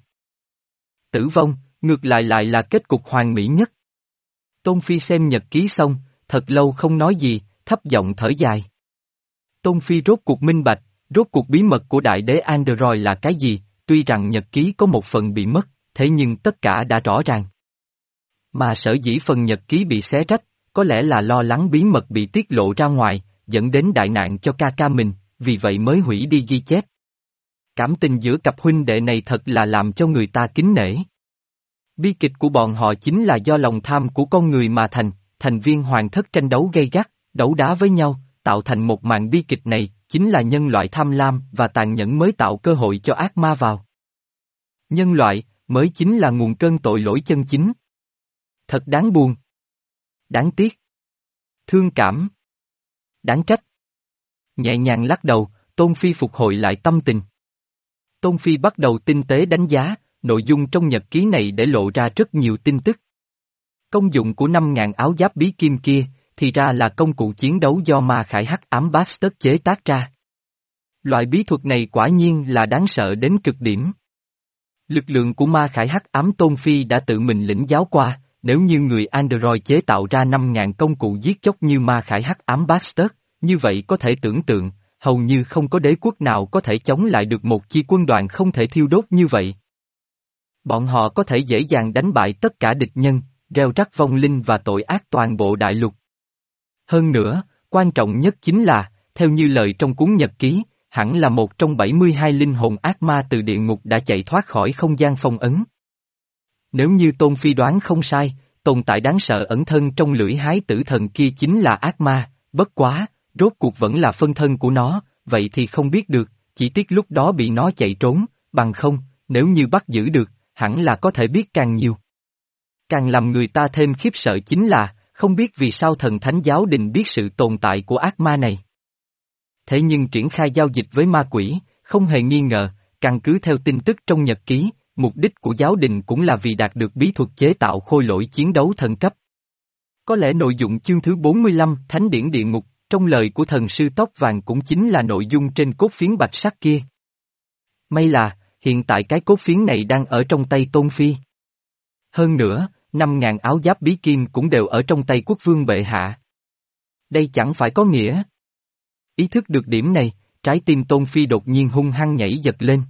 Tử vong, ngược lại lại là kết cục hoàn mỹ nhất. Tôn Phi xem nhật ký xong, thật lâu không nói gì, thấp giọng thở dài. Tôn Phi rốt cuộc minh bạch, rốt cuộc bí mật của đại đế Android là cái gì, tuy rằng nhật ký có một phần bị mất, thế nhưng tất cả đã rõ ràng. Mà sở dĩ phần nhật ký bị xé rách, có lẽ là lo lắng bí mật bị tiết lộ ra ngoài, dẫn đến đại nạn cho ca ca mình, vì vậy mới hủy đi ghi chép. Cảm tình giữa cặp huynh đệ này thật là làm cho người ta kính nể. Bi kịch của bọn họ chính là do lòng tham của con người mà thành, thành viên hoàng thất tranh đấu gay gắt, đấu đá với nhau, tạo thành một màn bi kịch này, chính là nhân loại tham lam và tàn nhẫn mới tạo cơ hội cho ác ma vào. Nhân loại, mới chính là nguồn cơn tội lỗi chân chính. Thật đáng buồn. Đáng tiếc. Thương cảm. Đáng trách. Nhẹ nhàng lắc đầu, Tôn Phi phục hồi lại tâm tình. Tôn Phi bắt đầu tinh tế đánh giá, nội dung trong nhật ký này để lộ ra rất nhiều tin tức. Công dụng của năm ngàn áo giáp bí kim kia, thì ra là công cụ chiến đấu do ma khải hắc ám Bastard chế tác ra. Loại bí thuật này quả nhiên là đáng sợ đến cực điểm. Lực lượng của ma khải hắc ám Tôn Phi đã tự mình lĩnh giáo qua, nếu như người Android chế tạo ra năm ngàn công cụ giết chóc như ma khải hắc ám Bastard, như vậy có thể tưởng tượng, hầu như không có đế quốc nào có thể chống lại được một chi quân đoàn không thể thiêu đốt như vậy. Bọn họ có thể dễ dàng đánh bại tất cả địch nhân, gieo rắc vong linh và tội ác toàn bộ đại lục. Hơn nữa, quan trọng nhất chính là, theo như lời trong cuốn nhật ký, hẳn là một trong bảy mươi hai linh hồn ác ma từ địa ngục đã chạy thoát khỏi không gian phong ấn. Nếu như Tôn Phi đoán không sai, tồn tại đáng sợ ẩn thân trong lưỡi hái tử thần kia chính là ác ma, bất quá, rốt cuộc vẫn là phân thân của nó, vậy thì không biết được, chỉ tiếc lúc đó bị nó chạy trốn, bằng không, nếu như bắt giữ được, hẳn là có thể biết càng nhiều. Càng làm người ta thêm khiếp sợ chính là, không biết vì sao thần thánh giáo đình biết sự tồn tại của ác ma này. Thế nhưng triển khai giao dịch với ma quỷ, không hề nghi ngờ, căn cứ theo tin tức trong nhật ký, mục đích của giáo đình cũng là vì đạt được bí thuật chế tạo khôi lỗi chiến đấu thần cấp. Có lẽ nội dung chương thứ bốn mươi lăm Thánh điển địa ngục, trong lời của thần sư tóc vàng cũng chính là nội dung trên cốt phiến bạch sắc kia. May là, hiện tại cái cốt phiến này đang ở trong tay Tôn Phi. Hơn nữa, năm ngàn áo giáp bí kim cũng đều ở trong tay quốc vương bệ hạ. Đây chẳng phải có nghĩa. Ý thức được điểm này, trái tim Tôn Phi đột nhiên hung hăng nhảy giật lên.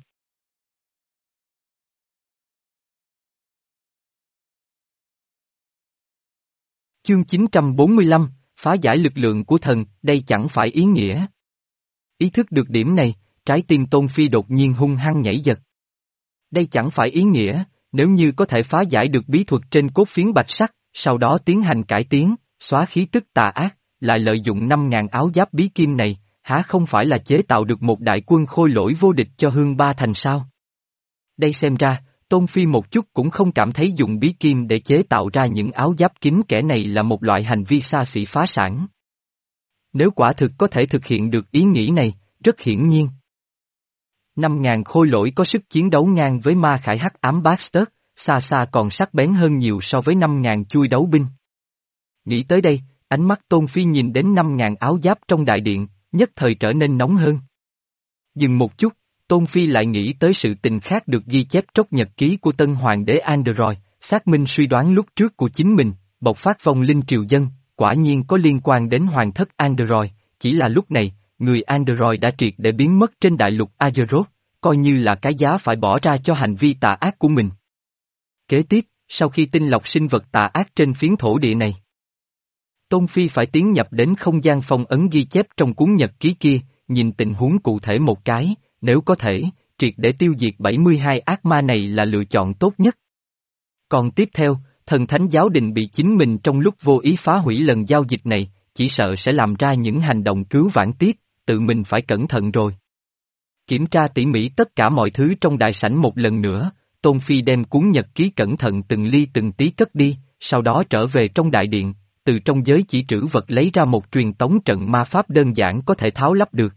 Chương chín trăm bốn mươi lăm, phá giải lực lượng của thần, đây chẳng phải ý nghĩa. Ý thức được điểm này, trái tim Tôn Phi đột nhiên hung hăng nhảy giật. Đây chẳng phải ý nghĩa, nếu như có thể phá giải được bí thuật trên cốt phiến bạch sắc, sau đó tiến hành cải tiến, xóa khí tức tà ác, lại lợi dụng năm ngàn áo giáp bí kim này, há không phải là chế tạo được một đại quân khôi lỗi vô địch cho Hương Ba Thành sao? Đây xem ra, Tôn Phi một chút cũng không cảm thấy dùng bí kim để chế tạo ra những áo giáp kín kẽ này là một loại hành vi xa xỉ phá sản. Nếu quả thực có thể thực hiện được ý nghĩ này, rất hiển nhiên. Năm ngàn khôi lỗi có sức chiến đấu ngang với ma khải hắc ám Bastard, xa xa còn sắc bén hơn nhiều so với năm ngàn chui đấu binh. Nghĩ tới đây, ánh mắt Tôn Phi nhìn đến năm ngàn áo giáp trong đại điện, nhất thời trở nên nóng hơn. Dừng một chút, Tôn Phi lại nghĩ tới sự tình khác được ghi chép trong nhật ký của tân hoàng đế Android, xác minh suy đoán lúc trước của chính mình, bộc phát vong linh triều dân, quả nhiên có liên quan đến hoàng thất Android, chỉ là lúc này, người Android đã triệt để biến mất trên đại lục Azeroth, coi như là cái giá phải bỏ ra cho hành vi tà ác của mình. Kế tiếp, sau khi tinh lọc sinh vật tà ác trên phiến thổ địa này, Tôn Phi phải tiến nhập đến không gian phong ấn ghi chép trong cuốn nhật ký kia, nhìn tình huống cụ thể một cái, nếu có thể, triệt để tiêu diệt bảy mươi hai ác ma này là lựa chọn tốt nhất. Còn tiếp theo, thần thánh giáo đình bị chính mình trong lúc vô ý phá hủy lần giao dịch này, chỉ sợ sẽ làm ra những hành động cứu vãn tiếp, tự mình phải cẩn thận rồi. Kiểm tra tỉ mỉ tất cả mọi thứ trong đại sảnh một lần nữa, Tôn Phi đem cuốn nhật ký cẩn thận từng ly từng tí cất đi, sau đó trở về trong đại điện, từ trong giới chỉ trữ vật lấy ra một truyền tống trận ma pháp đơn giản có thể tháo lắp được.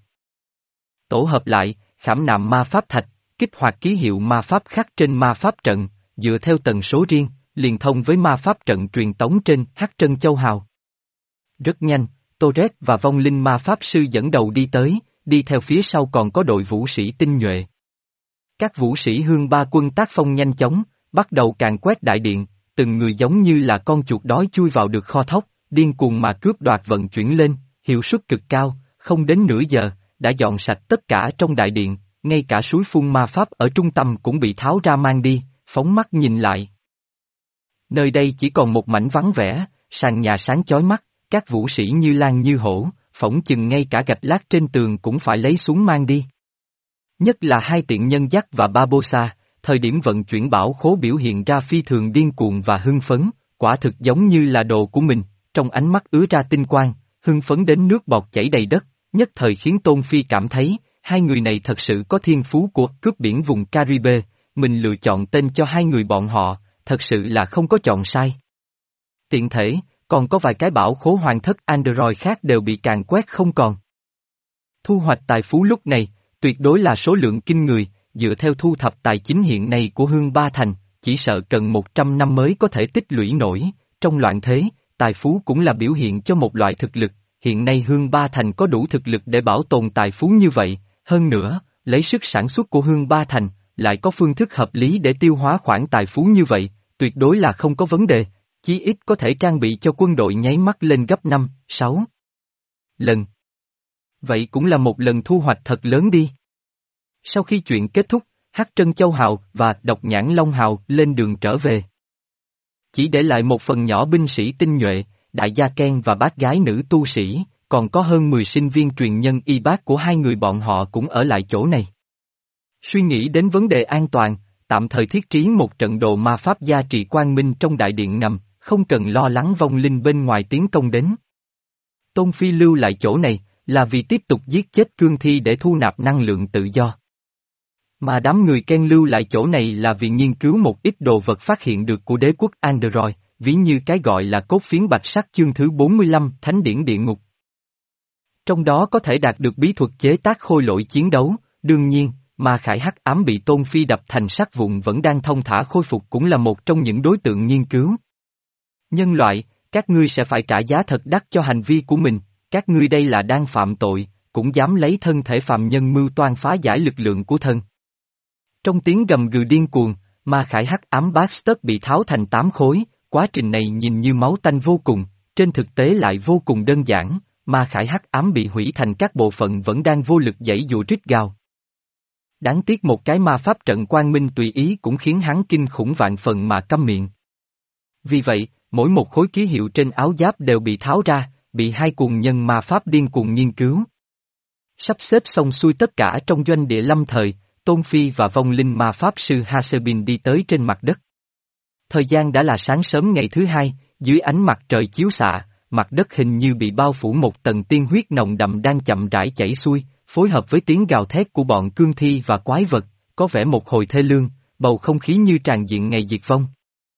Tổ hợp lại, khảm nạm ma pháp thạch, kích hoạt ký hiệu ma pháp khắc trên ma pháp trận, dựa theo tần số riêng, liền thông với ma pháp trận truyền tống trên Hắc Trân Châu Hào. Rất nhanh, Torres và vong linh ma pháp sư dẫn đầu đi tới, đi theo phía sau còn có đội vũ sĩ tinh nhuệ. Các vũ sĩ Hương Ba quân tác phong nhanh chóng, bắt đầu càn quét đại điện, từng người giống như là con chuột đói chui vào được kho thóc, điên cuồng mà cướp đoạt vận chuyển lên, hiệu suất cực cao, không đến nửa giờ, đã dọn sạch tất cả trong đại điện, ngay cả suối phun ma pháp ở trung tâm cũng bị tháo ra mang đi, phóng mắt nhìn lại. Nơi đây chỉ còn một mảnh vắng vẻ, sàn nhà sáng chói mắt, các vũ sĩ như lang như hổ, phỏng chừng ngay cả gạch lát trên tường cũng phải lấy xuống mang đi. Nhất là hai tiện nhân dắt và Barbossa, thời điểm vận chuyển bảo khố biểu hiện ra phi thường điên cuồng và hưng phấn, quả thực giống như là đồ của mình, trong ánh mắt ứa ra tinh quang, hưng phấn đến nước bọt chảy đầy đất, nhất thời khiến Tôn Phi cảm thấy, hai người này thật sự có thiên phú của cướp biển vùng Caribe, mình lựa chọn tên cho hai người bọn họ, thật sự là không có chọn sai. Tiện thể, còn có vài cái bảo khố hoàng thất Android khác đều bị càn quét không còn. Thu hoạch tài phú lúc này, tuyệt đối là số lượng kinh người, dựa theo thu thập tài chính hiện nay của Hương Ba Thành, chỉ sợ cần một trăm năm mới có thể tích lũy nổi, trong loạn thế, tài phú cũng là biểu hiện cho một loại thực lực, hiện nay Hương Ba Thành có đủ thực lực để bảo tồn tài phú như vậy, hơn nữa, lấy sức sản xuất của Hương Ba Thành, lại có phương thức hợp lý để tiêu hóa khoản tài phú như vậy, tuyệt đối là không có vấn đề, chí ít có thể trang bị cho quân đội nháy mắt lên gấp năm, sáu lần. Vậy cũng là một lần thu hoạch thật lớn đi. Sau khi chuyện kết thúc, Hắc Trân Châu Hào và Độc Nhãn Long Hào lên đường trở về. Chỉ để lại một phần nhỏ binh sĩ tinh nhuệ, đại gia Ken và bác gái nữ tu sĩ, còn có hơn mười sinh viên truyền nhân y bác của hai người bọn họ cũng ở lại chỗ này. Suy nghĩ đến vấn đề an toàn, tạm thời thiết trí một trận đồ ma pháp gia trị quang minh trong đại điện ngầm, không cần lo lắng vong linh bên ngoài tiến công đến. Tôn Phi lưu lại chỗ này, là vì tiếp tục giết chết cương thi để thu nạp năng lượng tự do. Mà đám người Ken lưu lại chỗ này là vì nghiên cứu một ít đồ vật phát hiện được của đế quốc Android, ví như cái gọi là cốt phiến bạch sắc chương thứ bốn mươi lăm Thánh điển địa ngục. Trong đó có thể đạt được bí thuật chế tác khôi lỗi chiến đấu, đương nhiên, mà Khải Hắc ám bị Tôn Phi đập thành sắt vụn vẫn đang thông thả khôi phục cũng là một trong những đối tượng nghiên cứu. Nhân loại, các ngươi sẽ phải trả giá thật đắt cho hành vi của mình, các ngươi đây là đang phạm tội, cũng dám lấy thân thể phàm nhân mưu toan phá giải lực lượng của thân. Trong tiếng gầm gừ điên cuồng, ma khải hắc ám Bastard bị tháo thành tám khối, quá trình này nhìn như máu tanh vô cùng, trên thực tế lại vô cùng đơn giản, ma khải hắc ám bị hủy thành các bộ phận vẫn đang vô lực giãy dụa rít gào. Đáng tiếc một cái ma pháp trận quang minh tùy ý cũng khiến hắn kinh khủng vạn phần mà câm miệng. Vì vậy, mỗi một khối ký hiệu trên áo giáp đều bị tháo ra, bị hai cuồng nhân ma pháp điên cuồng nghiên cứu. Sắp xếp xong xuôi tất cả trong doanh địa lâm thời, Tôn Phi và vong linh ma pháp sư Hasebin đi tới trên mặt đất. Thời gian đã là sáng sớm ngày thứ hai, dưới ánh mặt trời chiếu xạ, mặt đất hình như bị bao phủ một tầng tiên huyết nồng đậm đang chậm rãi chảy xuôi, phối hợp với tiếng gào thét của bọn cương thi và quái vật, có vẻ một hồi thê lương, bầu không khí như tràn diện ngày diệt vong.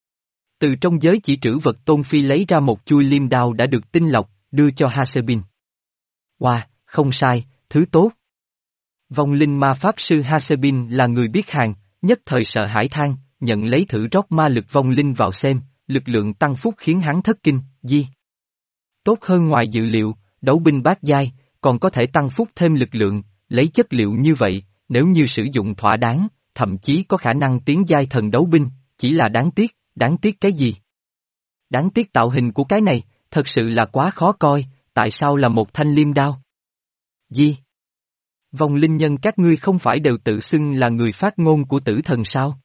Từ trong giới chỉ trữ vật Tôn Phi lấy ra một chuôi liêm đao đã được tinh lọc, đưa cho Hasebin. Wow, không sai, thứ tốt. Vong linh ma pháp sư Hasebin là người biết hàng, nhất thời sợ hãi than, nhận lấy thử rót ma lực vong linh vào xem, lực lượng tăng phúc khiến hắn thất kinh, di. Tốt hơn ngoài dự liệu, đấu binh bát giai, còn có thể tăng phúc thêm lực lượng, lấy chất liệu như vậy, nếu như sử dụng thỏa đáng, thậm chí có khả năng tiến giai thần đấu binh, chỉ là đáng tiếc, đáng tiếc cái gì? Đáng tiếc tạo hình của cái này, thật sự là quá khó coi, tại sao là một thanh liêm đao? Di. Vong linh nhân các ngươi không phải đều tự xưng là người phát ngôn của tử thần sao?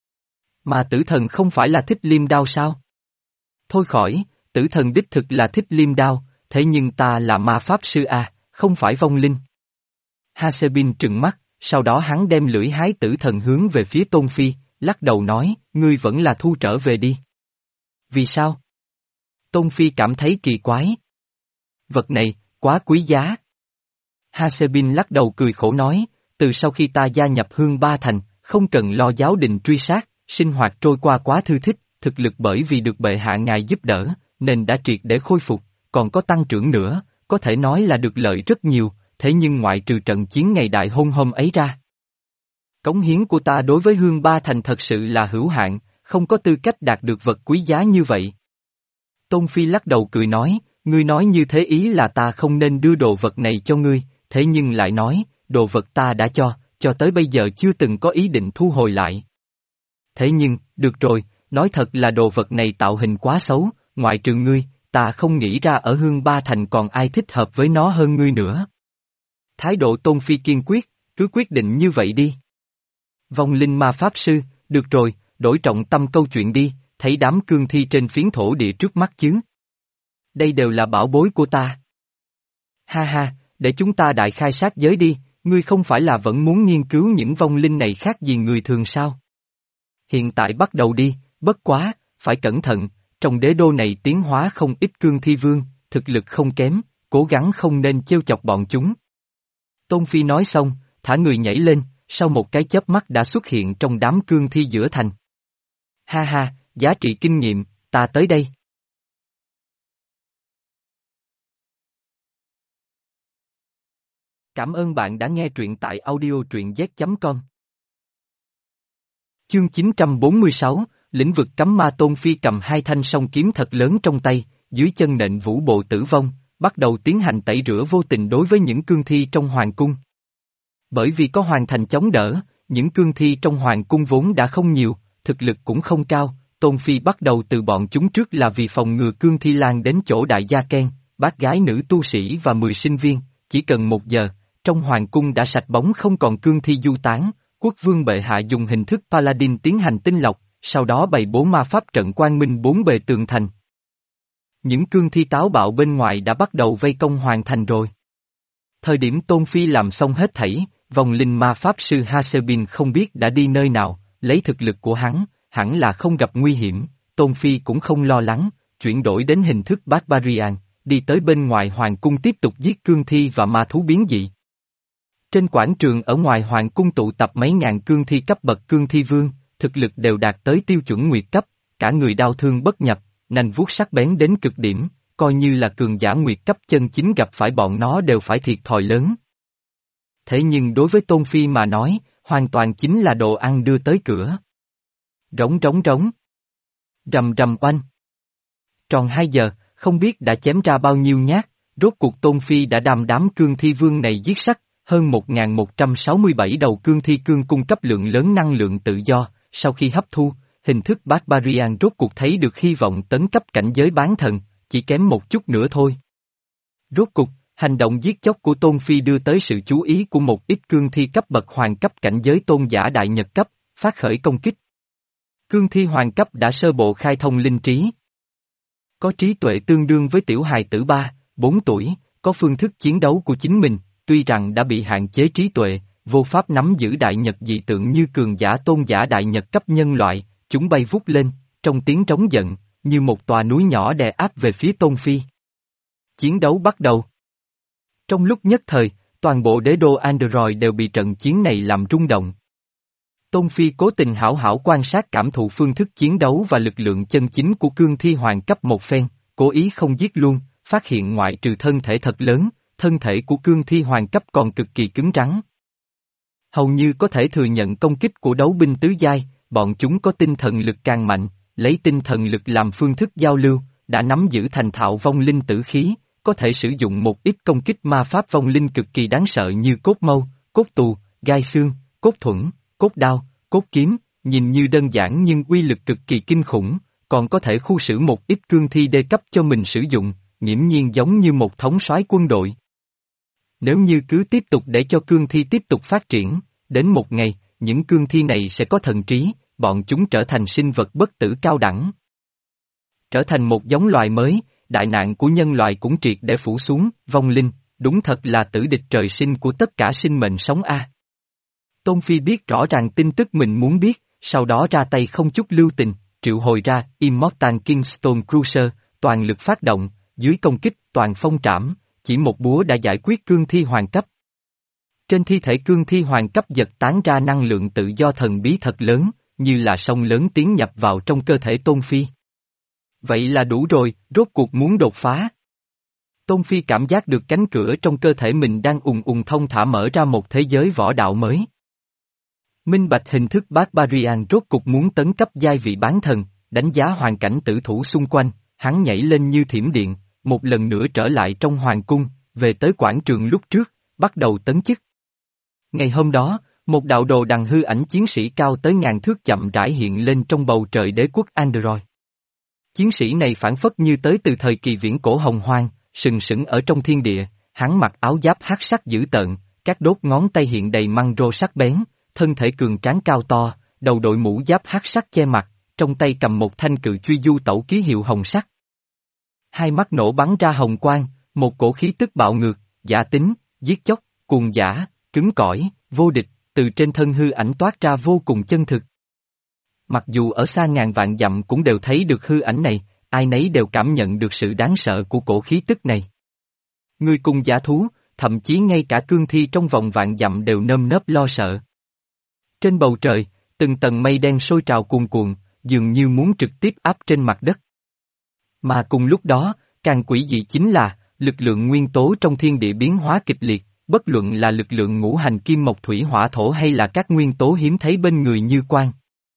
Mà tử thần không phải là thích liêm đao sao? Thôi khỏi, tử thần đích thực là thích liêm đao, thế nhưng ta là ma pháp sư à, không phải vong linh. Hasebin trừng mắt, sau đó hắn đem lưỡi hái tử thần hướng về phía Tôn Phi, lắc đầu nói, ngươi vẫn là thu trở về đi. Vì sao? Tôn Phi cảm thấy kỳ quái. Vật này, quá quý giá. Hasebin lắc đầu cười khổ nói, từ sau khi ta gia nhập Hương Ba Thành, không cần lo giáo đình truy sát, sinh hoạt trôi qua quá thư thích, thực lực bởi vì được bệ hạ ngài giúp đỡ, nên đã triệt để khôi phục, còn có tăng trưởng nữa, có thể nói là được lợi rất nhiều, thế nhưng ngoại trừ trận chiến ngày đại hôn hôm ấy ra. Cống hiến của ta đối với Hương Ba Thành thật sự là hữu hạn, không có tư cách đạt được vật quý giá như vậy. Tôn Phi lắc đầu cười nói, ngươi nói như thế ý là ta không nên đưa đồ vật này cho ngươi, thế nhưng lại nói, đồ vật ta đã cho, cho tới bây giờ chưa từng có ý định thu hồi lại. Thế nhưng, được rồi, nói thật là đồ vật này tạo hình quá xấu, ngoại trừ ngươi, ta không nghĩ ra ở Hương Ba Thành còn ai thích hợp với nó hơn ngươi nữa. Thái độ Tôn Phi kiên quyết, cứ quyết định như vậy đi. Vong linh ma pháp sư, được rồi, đổi trọng tâm câu chuyện đi, thấy đám cương thi trên phiến thổ địa trước mắt chứ. Đây đều là bảo bối của ta. Ha ha, để chúng ta đại khai sát giới đi, ngươi không phải là vẫn muốn nghiên cứu những vong linh này khác gì người thường sao? Hiện tại bắt đầu đi, bất quá, phải cẩn thận, trong đế đô này tiến hóa không ít cương thi vương, thực lực không kém, cố gắng không nên trêu chọc bọn chúng. Tôn Phi nói xong, thả người nhảy lên, sau một cái chớp mắt đã xuất hiện trong đám cương thi giữa thành. Ha ha, giá trị kinh nghiệm, ta tới đây. Cảm ơn bạn đã nghe truyện tại audio truyện z chấm com. Chương chín trăm bốn mươi sáu, lĩnh vực cấm ma. Tôn Phi cầm hai thanh song kiếm thật lớn trong tay, dưới chân nện vũ bộ tử vong, bắt đầu tiến hành tẩy rửa vô tình đối với những cương thi trong hoàng cung. Bởi vì có hoàng thành chống đỡ, những cương thi trong hoàng cung vốn đã không nhiều, thực lực cũng không cao, Tôn Phi bắt đầu từ bọn chúng trước là vì phòng ngừa cương thi lan đến chỗ đại gia Ken, bác gái nữ tu sĩ và mười sinh viên, chỉ cần một giờ, trong hoàng cung đã sạch bóng không còn cương thi du tán, quốc vương bệ hạ dùng hình thức Paladin tiến hành tinh lọc, sau đó bày bố ma pháp trận quang minh bốn bề tường thành. Những cương thi táo bạo bên ngoài đã bắt đầu vây công hoàng thành rồi. Thời điểm Tôn Phi làm xong hết thảy, vong linh ma pháp sư Hasebin không biết đã đi nơi nào, lấy thực lực của hắn, hẳn là không gặp nguy hiểm, Tôn Phi cũng không lo lắng, chuyển đổi đến hình thức Barbarian, đi tới bên ngoài hoàng cung tiếp tục giết cương thi và ma thú biến dị. Trên quảng trường ở ngoài hoàng cung tụ tập mấy ngàn cương thi cấp bậc cương thi vương, thực lực đều đạt tới tiêu chuẩn nguyệt cấp, cả người đau thương bất nhập, nanh vuốt sắc bén đến cực điểm, coi như là cường giả nguyệt cấp chân chính gặp phải bọn nó đều phải thiệt thòi lớn. Thế nhưng đối với Tôn Phi mà nói, hoàn toàn chính là đồ ăn đưa tới cửa. Rống rống rống. Rầm rầm oanh. Tròn hai giờ, không biết đã chém ra bao nhiêu nhát, rốt cuộc Tôn Phi đã đàm đám cương thi vương này giết sắc, hơn một nghìn một trăm sáu mươi bảy đầu cương thi cương cung cấp lượng lớn năng lượng tự do, sau khi hấp thu, hình thức Barbarian rốt cuộc thấy được hy vọng tấn cấp cảnh giới bán thần, chỉ kém một chút nữa thôi. Rốt cuộc, hành động giết chóc của Tôn Phi đưa tới sự chú ý của một ít cương thi cấp bậc hoàng cấp cảnh giới tôn giả đại nhật cấp, phát khởi công kích. Cương thi hoàng cấp đã sơ bộ khai thông linh trí. Có trí tuệ tương đương với tiểu hài tử ba, bốn tuổi, có phương thức chiến đấu của chính mình, tuy rằng đã bị hạn chế trí tuệ, vô pháp nắm giữ đại nhật dị tượng như cường giả tôn giả đại nhật cấp nhân loại, chúng bay vút lên, trong tiếng trống giận, như một tòa núi nhỏ đè áp về phía Tôn Phi. Chiến đấu bắt đầu. Trong lúc nhất thời, toàn bộ đế đô Android đều bị trận chiến này làm rung động. Tôn Phi cố tình hảo hảo quan sát cảm thụ phương thức chiến đấu và lực lượng chân chính của cương thi hoàng cấp một phen, cố ý không giết luôn, phát hiện ngoại trừ thân thể thật lớn, thân thể của cương thi hoàng cấp còn cực kỳ cứng rắn. Hầu như có thể thừa nhận công kích của đấu binh tứ giai, bọn chúng có tinh thần lực càng mạnh, lấy tinh thần lực làm phương thức giao lưu, đã nắm giữ thành thạo vong linh tử khí, có thể sử dụng một ít công kích ma pháp vong linh cực kỳ đáng sợ như cốt mâu, cốt tù, gai xương, cốt thuẫn, cốt đao, cốt kiếm, nhìn như đơn giản nhưng uy lực cực kỳ kinh khủng, còn có thể khu xử một ít cương thi đê cấp cho mình sử dụng, nghiễm nhiên giống như một thống soái quân đội. Nếu như cứ tiếp tục để cho cương thi tiếp tục phát triển, đến một ngày, những cương thi này sẽ có thần trí, bọn chúng trở thành sinh vật bất tử cao đẳng. Trở thành một giống loài mới, đại nạn của nhân loại cũng triệt để phủ xuống, vong linh, đúng thật là tử địch trời sinh của tất cả sinh mệnh sống a. Tôn Phi biết rõ ràng tin tức mình muốn biết, sau đó ra tay không chút lưu tình, triệu hồi ra Immortal Kingstone Cruiser, toàn lực phát động, dưới công kích toàn phong trảm, chỉ một búa đã giải quyết cương thi hoàng cấp. Trên thi thể cương thi hoàng cấp giật tán ra năng lượng tự do thần bí thật lớn, như là sông lớn tiến nhập vào trong cơ thể Tôn Phi. Vậy là đủ rồi, rốt cuộc muốn đột phá. Tôn Phi cảm giác được cánh cửa trong cơ thể mình đang ùng ùng thông thả mở ra một thế giới võ đạo mới. Minh bạch hình thức Barbarian rốt cục muốn tấn cấp giai vị bán thần, đánh giá hoàn cảnh tử thủ xung quanh, hắn nhảy lên như thiểm điện, một lần nữa trở lại trong hoàng cung, về tới quảng trường lúc trước, bắt đầu tấn chức. Ngày hôm đó, một đạo đồ đằng hư ảnh chiến sĩ cao tới ngàn thước chậm rãi hiện lên trong bầu trời đế quốc Android. Chiến sĩ này phản phất như tới từ thời kỳ viễn cổ hồng hoang, sừng sững ở trong thiên địa, hắn mặc áo giáp hắc sắc dữ tợn, các đốt ngón tay hiện đầy măng rô sắc bén, thân thể cường tráng cao to, đầu đội mũ giáp hắc sắc che mặt, trong tay cầm một thanh cự truy du tẩu ký hiệu hồng sắc. Hai mắt nổ bắn ra hồng quang, một cổ khí tức bạo ngược, giả tính, giết chóc, cuồng dã, cứng cỏi, vô địch, từ trên thân hư ảnh toát ra vô cùng chân thực. Mặc dù ở xa ngàn vạn dặm cũng đều thấy được hư ảnh này, ai nấy đều cảm nhận được sự đáng sợ của cổ khí tức này. Người cùng giả thú, thậm chí ngay cả cương thi trong vòng vạn dặm đều nơm nớp lo sợ. Trên bầu trời, từng tầng mây đen sôi trào cuồn cuộn, dường như muốn trực tiếp áp trên mặt đất. Mà cùng lúc đó, càng quỷ dị chính là, lực lượng nguyên tố trong thiên địa biến hóa kịch liệt, bất luận là lực lượng ngũ hành kim mộc thủy hỏa thổ hay là các nguyên tố hiếm thấy bên người như quang,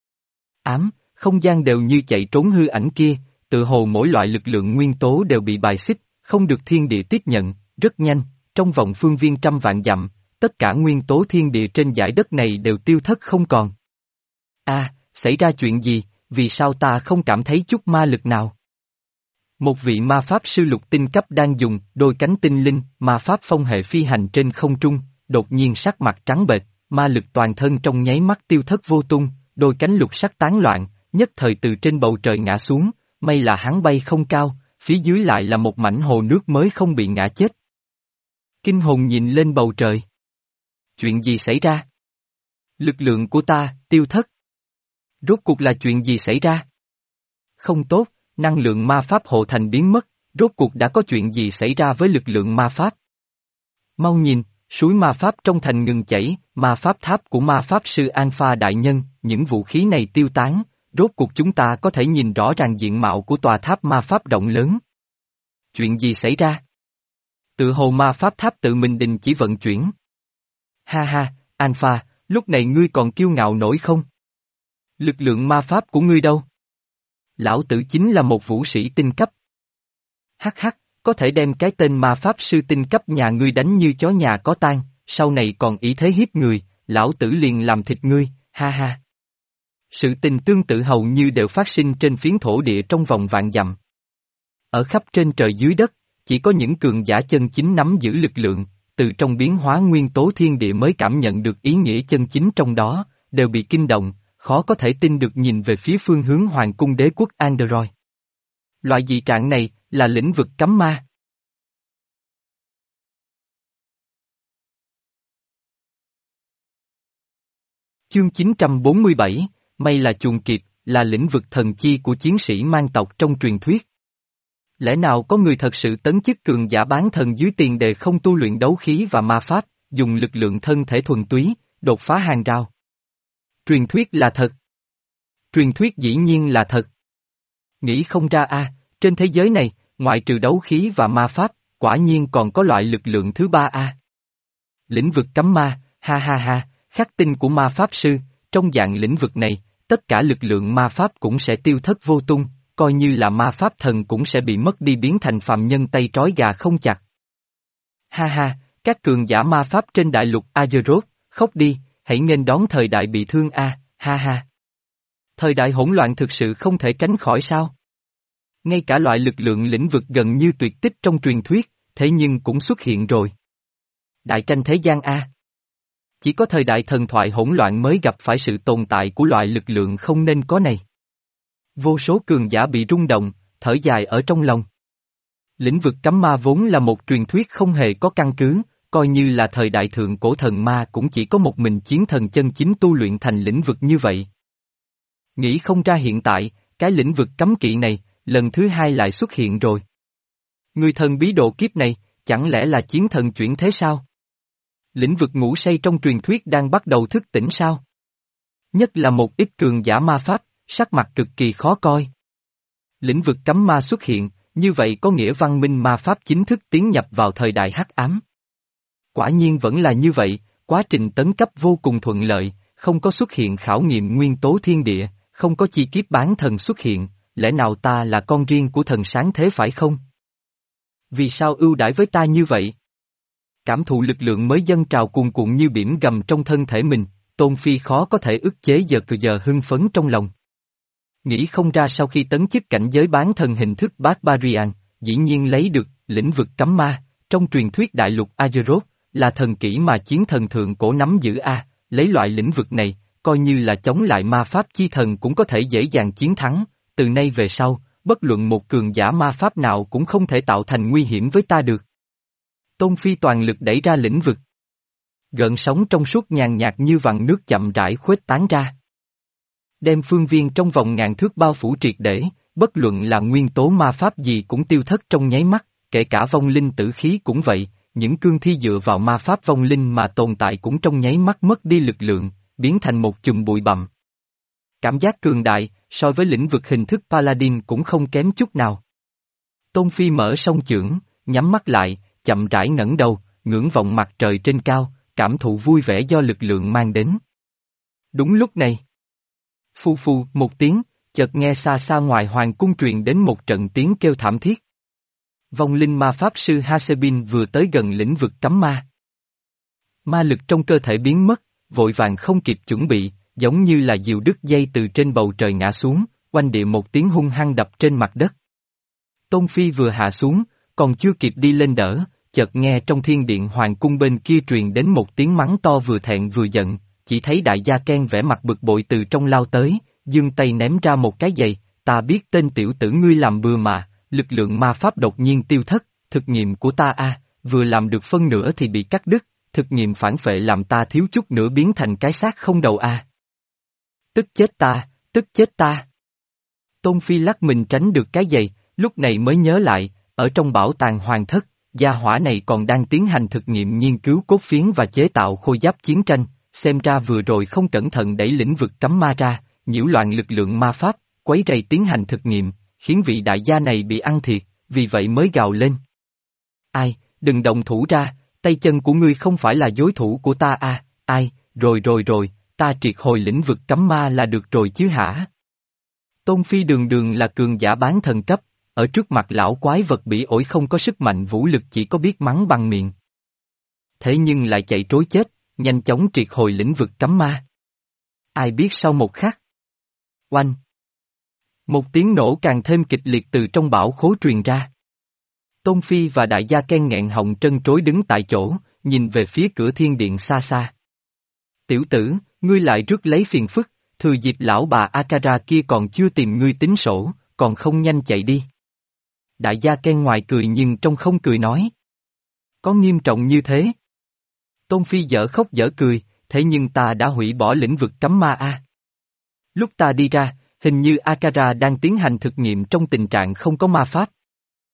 ám, không gian đều như chạy trốn hư ảnh kia, tự hồ mỗi loại lực lượng nguyên tố đều bị bài xích, không được thiên địa tiếp nhận, rất nhanh, trong vòng phương viên trăm vạn dặm, tất cả nguyên tố thiên địa trên dải đất này đều tiêu thất không còn. A, à, xảy ra chuyện gì, vì sao ta không cảm thấy chút ma lực nào? Một vị ma pháp sư lục tinh cấp đang dùng đôi cánh tinh linh, ma pháp phong hệ phi hành trên không trung, đột nhiên sắc mặt trắng bệch, ma lực toàn thân trong nháy mắt tiêu thất vô tung, đôi cánh lục sắc tán loạn, nhất thời từ trên bầu trời ngã xuống, may là hắn bay không cao, phía dưới lại là một mảnh hồ nước mới không bị ngã chết. Kinh hồn nhìn lên bầu trời. Chuyện gì xảy ra? Lực lượng của ta, tiêu thất. Rốt cuộc là chuyện gì xảy ra? Không tốt, năng lượng ma pháp hộ thành biến mất, rốt cuộc đã có chuyện gì xảy ra với lực lượng ma pháp? Mau nhìn, suối ma pháp trong thành ngừng chảy, ma pháp tháp của ma pháp sư Alpha đại nhân, những vũ khí này tiêu tán, rốt cuộc chúng ta có thể nhìn rõ ràng diện mạo của tòa tháp ma pháp rộng lớn. Chuyện gì xảy ra? Tự hồ ma pháp tháp tự mình đình chỉ vận chuyển. Ha ha, Alpha, lúc này ngươi còn kiêu ngạo nổi không? Lực lượng ma pháp của ngươi đâu? Lão tử chính là một vũ sĩ tinh cấp. Hắc hắc, có thể đem cái tên ma pháp sư tinh cấp nhà ngươi đánh như chó nhà có tang, sau này còn ý thế hiếp người, lão tử liền làm thịt ngươi, ha ha. Sự tình tương tự hầu như đều phát sinh trên phiến thổ địa trong vòng vạn dặm. Ở khắp trên trời dưới đất, chỉ có những cường giả chân chính nắm giữ lực lượng, từ trong biến hóa nguyên tố thiên địa mới cảm nhận được ý nghĩa chân chính trong đó, đều bị kinh động, khó có thể tin được nhìn về phía phương hướng hoàng cung đế quốc Android. Loại dị trạng này, là lĩnh vực cấm ma. Chương chín trăm bốn mươi bảy, may là chuồn kịp, là lĩnh vực thần chi của chiến sĩ mang tộc trong truyền thuyết. Lẽ nào có người thật sự tấn chức cường giả bán thần dưới tiền đề không tu luyện đấu khí và ma pháp, dùng lực lượng thân thể thuần túy, đột phá hàng rào? Truyền thuyết là thật. Truyền thuyết dĩ nhiên là thật. Nghĩ không ra a, trên thế giới này, ngoại trừ đấu khí và ma pháp, quả nhiên còn có loại lực lượng thứ ba a. Lĩnh vực cấm ma, ha ha ha, khắc tinh của ma pháp sư, trong dạng lĩnh vực này, tất cả lực lượng ma pháp cũng sẽ tiêu thất vô tung, coi như là ma pháp thần cũng sẽ bị mất đi biến thành phàm nhân tay trói gà không chặt. Ha ha, các cường giả ma pháp trên đại lục Azeroth, khóc đi, hãy nghênh đón thời đại bị thương a, ha ha. Thời đại hỗn loạn thực sự không thể tránh khỏi sao? Ngay cả loại lực lượng lĩnh vực gần như tuyệt tích trong truyền thuyết, thế nhưng cũng xuất hiện rồi. Đại tranh thế gian a. Chỉ có thời đại thần thoại hỗn loạn mới gặp phải sự tồn tại của loại lực lượng không nên có này. Vô số cường giả bị rung động, thở dài ở trong lòng. Lĩnh vực cấm ma vốn là một truyền thuyết không hề có căn cứ, coi như là thời đại thượng cổ thần ma cũng chỉ có một mình chiến thần chân chính tu luyện thành lĩnh vực như vậy. Nghĩ không ra hiện tại, cái lĩnh vực cấm kỵ này, lần thứ hai lại xuất hiện rồi. Người thần bí độ kiếp này, chẳng lẽ là chiến thần chuyển thế sao? Lĩnh vực ngủ say trong truyền thuyết đang bắt đầu thức tỉnh sao? Nhất là một ít cường giả ma pháp, sắc mặt cực kỳ khó coi. Lĩnh vực cấm ma xuất hiện, như vậy có nghĩa văn minh ma pháp chính thức tiến nhập vào thời đại hắc ám. Quả nhiên vẫn là như vậy, quá trình tấn cấp vô cùng thuận lợi, không có xuất hiện khảo nghiệm nguyên tố thiên địa, không có chi kiếp bán thần xuất hiện, lẽ nào ta là con riêng của thần sáng thế phải không? Vì sao ưu đãi với ta như vậy? Cảm thụ lực lượng mới dâng trào cuồn cuộn như biển gầm trong thân thể mình, Tôn Phi khó có thể ức chế giờ cờ giờ hưng phấn trong lòng. Nghĩ không ra sau khi tấn chức cảnh giới bán thần hình thức Barbarian, dĩ nhiên lấy được lĩnh vực cấm ma, trong truyền thuyết đại lục Azeroth, là thần kỹ mà chiến thần thượng cổ nắm giữ a, lấy loại lĩnh vực này, coi như là chống lại ma pháp chi thần cũng có thể dễ dàng chiến thắng, từ nay về sau, bất luận một cường giả ma pháp nào cũng không thể tạo thành nguy hiểm với ta được. Tôn Phi toàn lực đẩy ra lĩnh vực. Gợn sóng trong suốt nhàn nhạt như vặn nước chậm rãi khuếch tán ra. Đem phương viên trong vòng ngàn thước bao phủ triệt để, bất luận là nguyên tố ma pháp gì cũng tiêu thất trong nháy mắt, kể cả vong linh tử khí cũng vậy, những cương thi dựa vào ma pháp vong linh mà tồn tại cũng trong nháy mắt mất đi lực lượng, biến thành một chùm bụi bặm. Cảm giác cường đại, so với lĩnh vực hình thức Paladin cũng không kém chút nào. Tôn Phi mở song chưởng, nhắm mắt lại, chậm rãi ngẩng đầu, ngưỡng vọng mặt trời trên cao, cảm thụ vui vẻ do lực lượng mang đến. Đúng lúc này, phu phu một tiếng, chợt nghe xa xa ngoài hoàng cung truyền đến một trận tiếng kêu thảm thiết. Vong linh ma pháp sư Hasebin vừa tới gần lĩnh vực cấm ma. Ma lực trong cơ thể biến mất, vội vàng không kịp chuẩn bị, giống như là diều đứt dây từ trên bầu trời ngã xuống, oanh địa một tiếng hung hăng đập trên mặt đất. Tôn Phi vừa hạ xuống, còn chưa kịp đi lên đỡ, chợt nghe trong thiên điện hoàng cung bên kia truyền đến một tiếng mắng to vừa thẹn vừa giận, chỉ thấy đại gia Ken vẻ mặt bực bội từ trong lao tới, giương tay ném ra một cái giày, ta biết tên tiểu tử ngươi làm bừa mà, lực lượng ma pháp đột nhiên tiêu thất, thực nghiệm của ta a, vừa làm được phân nửa thì bị cắt đứt, thực nghiệm phản phệ làm ta thiếu chút nữa biến thành cái xác không đầu a. Tức chết ta, tức chết ta. Tôn Phi lắc mình tránh được cái giày, lúc này mới nhớ lại, ở trong bảo tàng hoàng thất, gia hỏa này còn đang tiến hành thực nghiệm nghiên cứu cốt phiến và chế tạo khôi giáp chiến tranh, xem ra vừa rồi không cẩn thận đẩy lĩnh vực cấm ma ra, nhiễu loạn lực lượng ma pháp, quấy rầy tiến hành thực nghiệm, khiến vị đại gia này bị ăn thiệt, vì vậy mới gào lên. Ai, đừng động thủ ra, tay chân của ngươi không phải là đối thủ của ta à, ai, rồi rồi rồi, ta triệt hồi lĩnh vực cấm ma là được rồi chứ hả? Tôn Phi đường đường là cường giả bán thần cấp, ở trước mặt lão quái vật bỉ ổi không có sức mạnh vũ lực chỉ có biết mắng bằng miệng. Thế nhưng lại chạy trối chết, nhanh chóng triệt hồi lĩnh vực cấm ma. Ai biết sau một khắc. Oanh! Một tiếng nổ càng thêm kịch liệt từ trong bảo khố truyền ra. Tôn Phi và đại gia Ken nghẹn họng trân trối đứng tại chỗ, nhìn về phía cửa thiên điện xa xa. Tiểu tử, ngươi lại rước lấy phiền phức, thừa dịp lão bà Akara kia còn chưa tìm ngươi tính sổ, còn không nhanh chạy đi. Đại gia Ken ngoài cười nhưng trong không cười nói. Có nghiêm trọng như thế? Tôn Phi dở khóc dở cười, thế nhưng ta đã hủy bỏ lĩnh vực cấm ma a. Lúc ta đi ra, hình như Akara đang tiến hành thực nghiệm trong tình trạng không có ma pháp.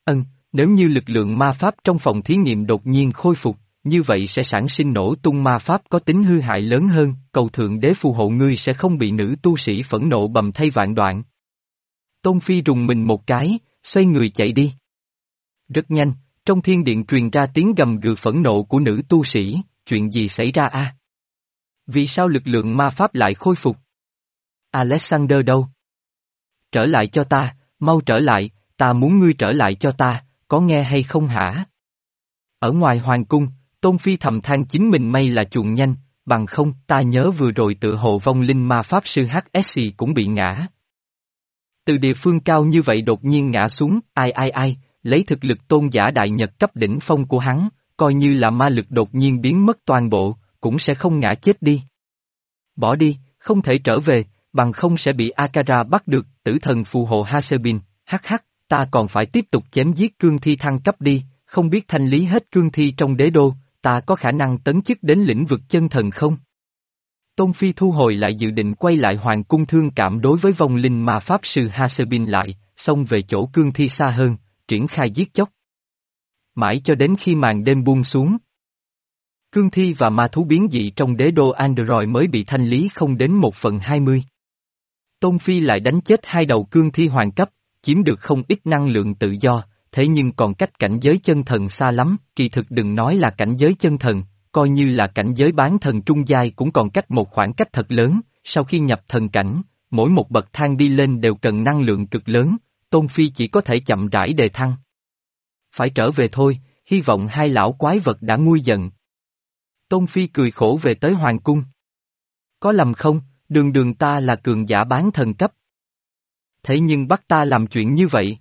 Ân, nếu như lực lượng ma pháp trong phòng thí nghiệm đột nhiên khôi phục, như vậy sẽ sản sinh nổ tung ma pháp có tính hư hại lớn hơn, cầu thượng đế phù hộ ngươi sẽ không bị nữ tu sĩ phẫn nộ bầm thây vạn đoạn. Tôn Phi rùng mình một cái, xoay người chạy đi. Rất nhanh, trong thiên điện truyền ra tiếng gầm gừ phẫn nộ của nữ tu sĩ, chuyện gì xảy ra a? Vì sao lực lượng ma pháp lại khôi phục? Alexander đâu? Trở lại cho ta, mau trở lại, ta muốn ngươi trở lại cho ta, có nghe hay không hả? Ở ngoài hoàng cung, Tôn Phi thầm than chính mình may là chuồn nhanh, bằng không ta nhớ vừa rồi tự hồ vong linh ma pháp sư hát ét xê cũng bị ngã. Từ địa phương cao như vậy đột nhiên ngã xuống, ai ai ai, lấy thực lực tôn giả đại nhật cấp đỉnh phong của hắn, coi như là ma lực đột nhiên biến mất toàn bộ, cũng sẽ không ngã chết đi. Bỏ đi, không thể trở về, bằng không sẽ bị Akara bắt được, tử thần phù hộ Hasebin, hắc hắc, ta còn phải tiếp tục chém giết cương thi thăng cấp đi, không biết thanh lý hết cương thi trong đế đô, ta có khả năng tấn chức đến lĩnh vực chân thần không? Tôn Phi thu hồi lại dự định quay lại hoàng cung thương cảm đối với vong linh mà pháp sư Hasebin lại, xông về chỗ cương thi xa hơn, triển khai giết chóc. Mãi cho đến khi màn đêm buông xuống. Cương thi và ma thú biến dị trong đế đô Android mới bị thanh lý không đến một phần hai mươi. Tôn Phi lại đánh chết hai đầu cương thi hoàng cấp, chiếm được không ít năng lượng tự do, thế nhưng còn cách cảnh giới chân thần xa lắm, kỳ thực đừng nói là cảnh giới chân thần, coi như là cảnh giới bán thần trung giai cũng còn cách một khoảng cách thật lớn, sau khi nhập thần cảnh, mỗi một bậc thang đi lên đều cần năng lượng cực lớn, Tôn Phi chỉ có thể chậm rãi đề thăng. Phải trở về thôi, hy vọng hai lão quái vật đã nguôi giận. Tôn Phi cười khổ về tới hoàng cung. Có lầm không, đường đường ta là cường giả bán thần cấp. Thế nhưng bắt ta làm chuyện như vậy.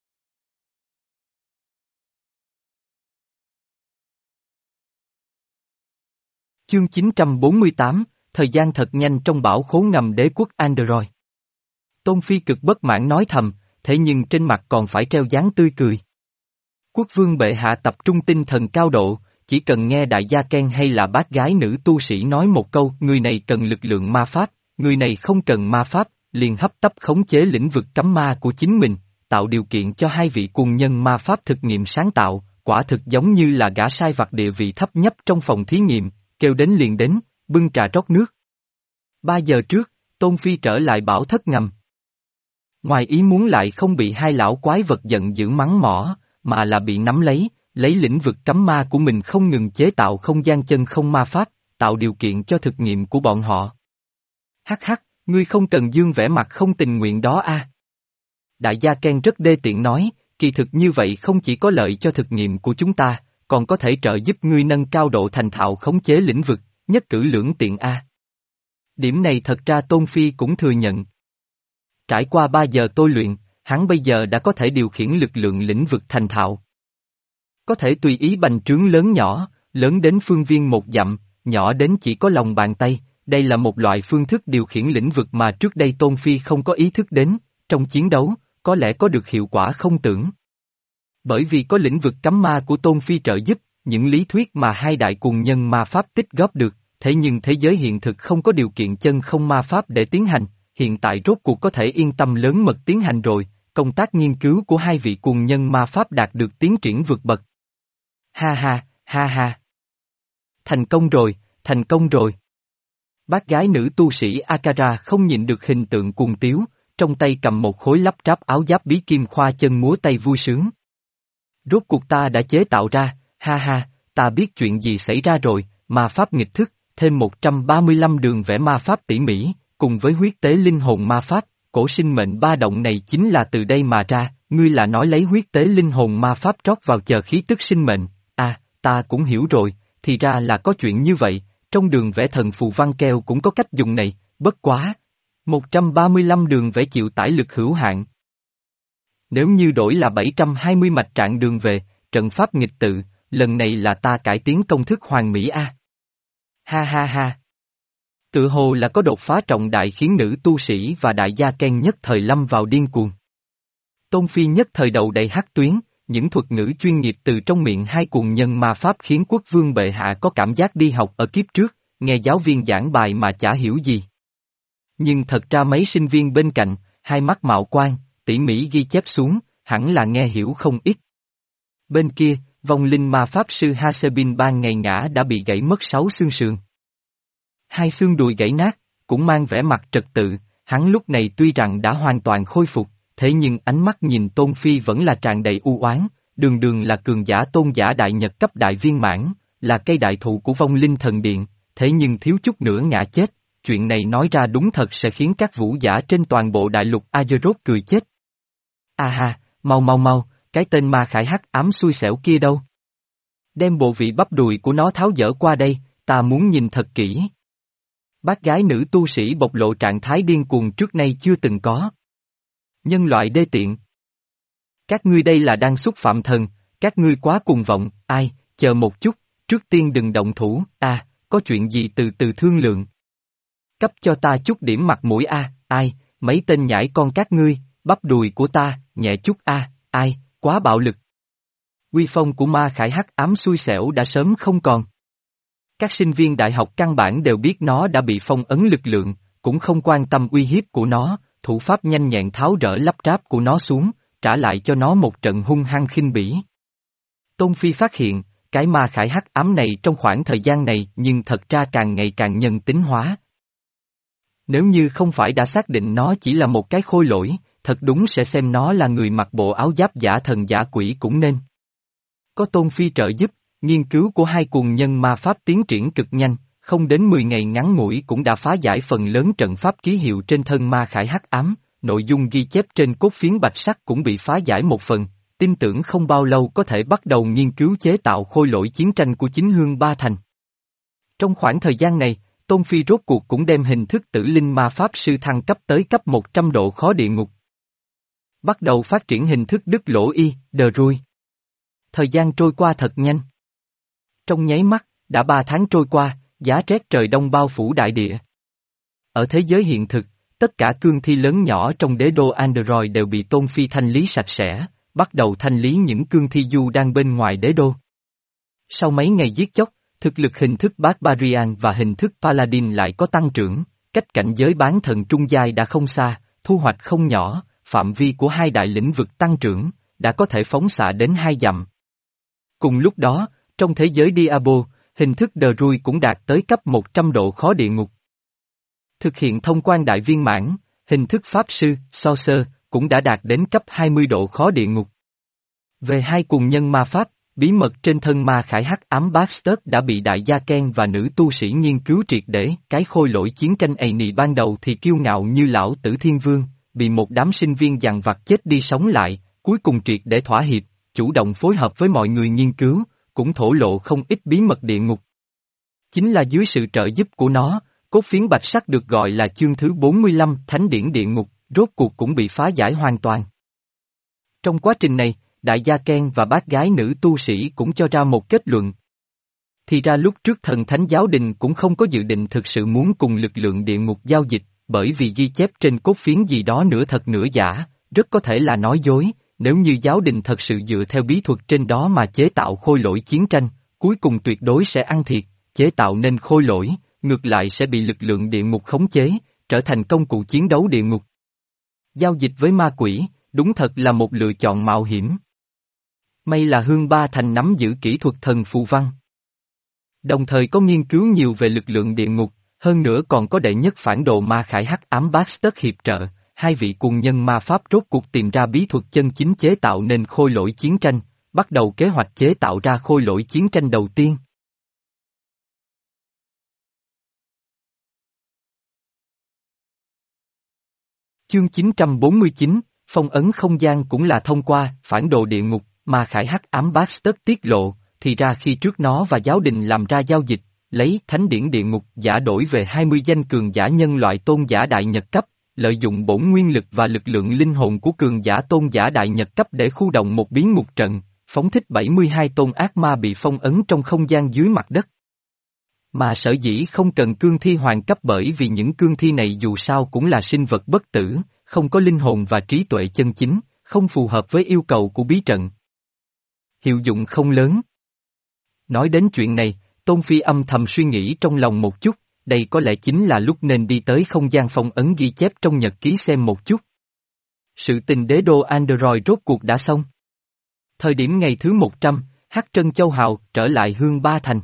Chương chín trăm bốn mươi tám, thời gian thật nhanh trong bão khố ngầm đế quốc Android. Tôn Phi cực bất mãn nói thầm, thế nhưng trên mặt còn phải treo dáng tươi cười. Quốc vương bệ hạ tập trung tinh thần cao độ, chỉ cần nghe đại gia Ken hay là bác gái nữ tu sĩ nói một câu, người này cần lực lượng ma pháp, người này không cần ma pháp, liền hấp tấp khống chế lĩnh vực cấm ma của chính mình, tạo điều kiện cho hai vị cuồng nhân ma pháp thực nghiệm sáng tạo, quả thực giống như là gã sai vặt địa vị thấp nhất trong phòng thí nghiệm, kêu đến liền đến, bưng trà rót nước. Ba giờ trước, Tôn Phi trở lại bảo thất ngầm. Ngoài ý muốn lại không bị hai lão quái vật giận dữ mắng mỏ, mà là bị nắm lấy, lấy lĩnh vực cấm ma của mình không ngừng chế tạo không gian chân không ma pháp, tạo điều kiện cho thực nghiệm của bọn họ. Hắc hắc, ngươi không cần dương vẻ mặt không tình nguyện đó a. À. Đại gia Ken rất đê tiện nói, kỳ thực như vậy không chỉ có lợi cho thực nghiệm của chúng ta, còn có thể trợ giúp ngươi nâng cao độ thành thạo khống chế lĩnh vực, nhất cử lưỡng tiện a. À. Điểm này thật ra Tôn Phi cũng thừa nhận. Trải qua ba giờ tôi luyện, hắn bây giờ đã có thể điều khiển lực lượng lĩnh vực thành thạo. Có thể tùy ý bành trướng lớn nhỏ, lớn đến phương viên một dặm, nhỏ đến chỉ có lòng bàn tay, đây là một loại phương thức điều khiển lĩnh vực mà trước đây Tôn Phi không có ý thức đến, trong chiến đấu, có lẽ có được hiệu quả không tưởng. Bởi vì có lĩnh vực cấm ma của Tôn Phi trợ giúp, những lý thuyết mà hai đại cuồng nhân ma pháp tích góp được, thế nhưng thế giới hiện thực không có điều kiện chân không ma pháp để tiến hành, hiện tại rốt cuộc có thể yên tâm lớn mật tiến hành rồi, công tác nghiên cứu của hai vị cuồng nhân ma pháp đạt được tiến triển vượt bậc. Ha ha, ha ha. Thành công rồi, thành công rồi. Bác gái nữ tu sĩ Akara không nhìn được hình tượng cuồng tiếu, trong tay cầm một khối lắp ráp áo giáp bí kim khoa chân múa tay vui sướng. Rốt cuộc ta đã chế tạo ra, ha ha, ta biết chuyện gì xảy ra rồi, ma pháp nghịch thức, thêm một trăm ba mươi lăm đường vẽ ma pháp tỉ mỉ, cùng với huyết tế linh hồn ma pháp, cổ sinh mệnh ba động này chính là từ đây mà ra, ngươi là nói lấy huyết tế linh hồn ma pháp trót vào chờ khí tức sinh mệnh, à, ta cũng hiểu rồi, thì ra là có chuyện như vậy, trong đường vẽ thần phù văn keo cũng có cách dùng này, bất quá. một trăm ba mươi lăm đường vẽ chịu tải lực hữu hạn. Nếu như đổi là bảy trăm hai mươi mạch trạng đường về, trận pháp nghịch tự, lần này là ta cải tiến công thức hoàn mỹ a. À. Ha ha ha. Tự hồ là có đột phá trọng đại khiến nữ tu sĩ và đại gia Ken nhất thời lâm vào điên cuồng. Tôn Phi nhất thời đầu đầy hắc tuyến, những thuật ngữ chuyên nghiệp từ trong miệng hai cuồng nhân ma pháp khiến quốc vương bệ hạ có cảm giác đi học ở kiếp trước, nghe giáo viên giảng bài mà chả hiểu gì. Nhưng thật ra mấy sinh viên bên cạnh, hai mắt mạo quang, tỉ mỉ ghi chép xuống, hẳn là nghe hiểu không ít. Bên kia, vong linh ma pháp sư Hasebin ban ngày ngã đã bị gãy mất sáu xương sườn. Hai xương đùi gãy nát, cũng mang vẻ mặt trật tự, hắn lúc này tuy rằng đã hoàn toàn khôi phục, thế nhưng ánh mắt nhìn Tôn Phi vẫn là tràn đầy u oán, đường đường là cường giả tôn giả đại nhật cấp đại viên mãn, là cây đại thụ của vong linh thần điện, thế nhưng thiếu chút nữa ngã chết, chuyện này nói ra đúng thật sẽ khiến các vũ giả trên toàn bộ đại lục Azeroth cười chết. A ha, mau mau mau, cái tên ma khải hắc ám xui xẻo kia đâu? Đem bộ vị bắp đùi của nó tháo dỡ qua đây, ta muốn nhìn thật kỹ. Bác gái nữ tu sĩ bộc lộ trạng thái điên cuồng trước nay chưa từng có. Nhân loại đê tiện. Các ngươi đây là đang xúc phạm thần, các ngươi quá cuồng vọng, ai, chờ một chút, trước tiên đừng động thủ, a, có chuyện gì từ từ thương lượng. Cấp cho ta chút điểm mặt mũi a, ai, mấy tên nhãi con các ngươi, bắp đùi của ta, nhẹ chút a, ai, quá bạo lực. Uy phong của ma khải hắc ám xui xẻo đã sớm không còn. Các sinh viên đại học căn bản đều biết nó đã bị phong ấn lực lượng, cũng không quan tâm uy hiếp của nó, thủ pháp nhanh nhẹn tháo rỡ lắp ráp của nó xuống, trả lại cho nó một trận hung hăng khinh bỉ. Tôn Phi phát hiện, cái ma khải hắc ám này trong khoảng thời gian này nhưng thật ra càng ngày càng nhân tính hóa. Nếu như không phải đã xác định nó chỉ là một cái khôi lỗi, thật đúng sẽ xem nó là người mặc bộ áo giáp giả thần giả quỷ cũng nên. Có Tôn Phi trợ giúp, nghiên cứu của hai cuồng nhân ma pháp tiến triển cực nhanh, không đến mười ngày ngắn ngủi cũng đã phá giải phần lớn trận pháp ký hiệu trên thân ma khải hắc ám, nội dung ghi chép trên cốt phiến bạch sắc cũng bị phá giải một phần, tin tưởng không bao lâu có thể bắt đầu nghiên cứu chế tạo khôi lỗi chiến tranh của chính hương ba thành. Trong khoảng thời gian này, Tôn Phi rốt cuộc cũng đem hình thức tử linh ma pháp sư thăng cấp tới cấp một trăm độ khó địa ngục. Bắt đầu phát triển hình thức đứt lỗ y, đờ rui. Thời gian trôi qua thật nhanh. Trong nháy mắt, đã ba tháng trôi qua, giá rét trời đông bao phủ đại địa. Ở thế giới hiện thực, tất cả cương thi lớn nhỏ trong đế đô Android đều bị Tôn Phi thanh lý sạch sẽ, bắt đầu thanh lý những cương thi du đang bên ngoài đế đô. Sau mấy ngày giết chóc, thực lực hình thức Barbarian và hình thức Paladin lại có tăng trưởng, cách cảnh giới bán thần trung giai đã không xa, thu hoạch không nhỏ, phạm vi của hai đại lĩnh vực tăng trưởng, đã có thể phóng xạ đến hai dặm. Cùng lúc đó, trong thế giới Diablo, hình thức đờ rui cũng đạt tới cấp một trăm độ khó địa ngục. Thực hiện thông quan đại viên mãn, hình thức pháp sư, Sorcerer, cũng đã đạt đến cấp hai mươi độ khó địa ngục. Về hai cuồng nhân ma pháp, bí mật trên thân ma khải hắc ám Bastard đã bị đại gia Ken và nữ tu sĩ nghiên cứu triệt để, cái khôi lỗi chiến tranh ầy nì ban đầu thì kiêu ngạo như lão tử thiên vương, bị một đám sinh viên dằn vặt chết đi sống lại, cuối cùng triệt để thỏa hiệp, chủ động phối hợp với mọi người nghiên cứu, cũng thổ lộ không ít bí mật địa ngục. Chính là dưới sự trợ giúp của nó, cốt phiến bạch sắc được gọi là chương thứ bốn mươi lăm Thánh điển địa ngục, rốt cuộc cũng bị phá giải hoàn toàn. Trong quá trình này, đại gia Ken và bác gái nữ tu sĩ cũng cho ra một kết luận. Thì ra lúc trước thần thánh giáo đình cũng không có dự định thực sự muốn cùng lực lượng địa ngục giao dịch, bởi vì ghi chép trên cốt phiến gì đó nửa thật nửa giả, rất có thể là nói dối, nếu như giáo đình thật sự dựa theo bí thuật trên đó mà chế tạo khôi lỗi chiến tranh, cuối cùng tuyệt đối sẽ ăn thiệt, chế tạo nên khôi lỗi, ngược lại sẽ bị lực lượng địa ngục khống chế, trở thành công cụ chiến đấu địa ngục. Giao dịch với ma quỷ, đúng thật là một lựa chọn mạo hiểm. May là Hương Ba Thành nắm giữ kỹ thuật thần phù văn. Đồng thời có nghiên cứu nhiều về lực lượng địa ngục, hơn nữa còn có đệ nhất phản đồ ma khải hắc ám Bastard hiệp trợ, hai vị cuồng nhân ma pháp rốt cuộc tìm ra bí thuật chân chính chế tạo nên khôi lỗi chiến tranh, bắt đầu kế hoạch chế tạo ra khôi lỗi chiến tranh đầu tiên. Chương chín trăm bốn mươi chín, phong ấn không gian cũng là thông qua phản đồ địa ngục, mà khải hắc ám Bastard tiết lộ, thì ra khi trước nó và giáo đình làm ra giao dịch, lấy thánh điển địa ngục giả đổi về hai mươi danh cường giả nhân loại tôn giả đại nhật cấp, lợi dụng bổn nguyên lực và lực lượng linh hồn của cường giả tôn giả đại nhật cấp để khu động một biến ngục trận, phóng thích bảy mươi hai tôn ác ma bị phong ấn trong không gian dưới mặt đất. Mà sở dĩ không cần cương thi hoàng cấp bởi vì những cương thi này dù sao cũng là sinh vật bất tử, không có linh hồn và trí tuệ chân chính, không phù hợp với yêu cầu của bí trận. Hiệu dụng không lớn. Nói đến chuyện này, Tôn Phi âm thầm suy nghĩ trong lòng một chút, đây có lẽ chính là lúc nên đi tới không gian phong ấn ghi chép trong nhật ký xem một chút. Sự tình đế đô Android rốt cuộc đã xong. Thời điểm ngày thứ một trăm, Hắc Trân Châu Hào trở lại Hương Ba Thành.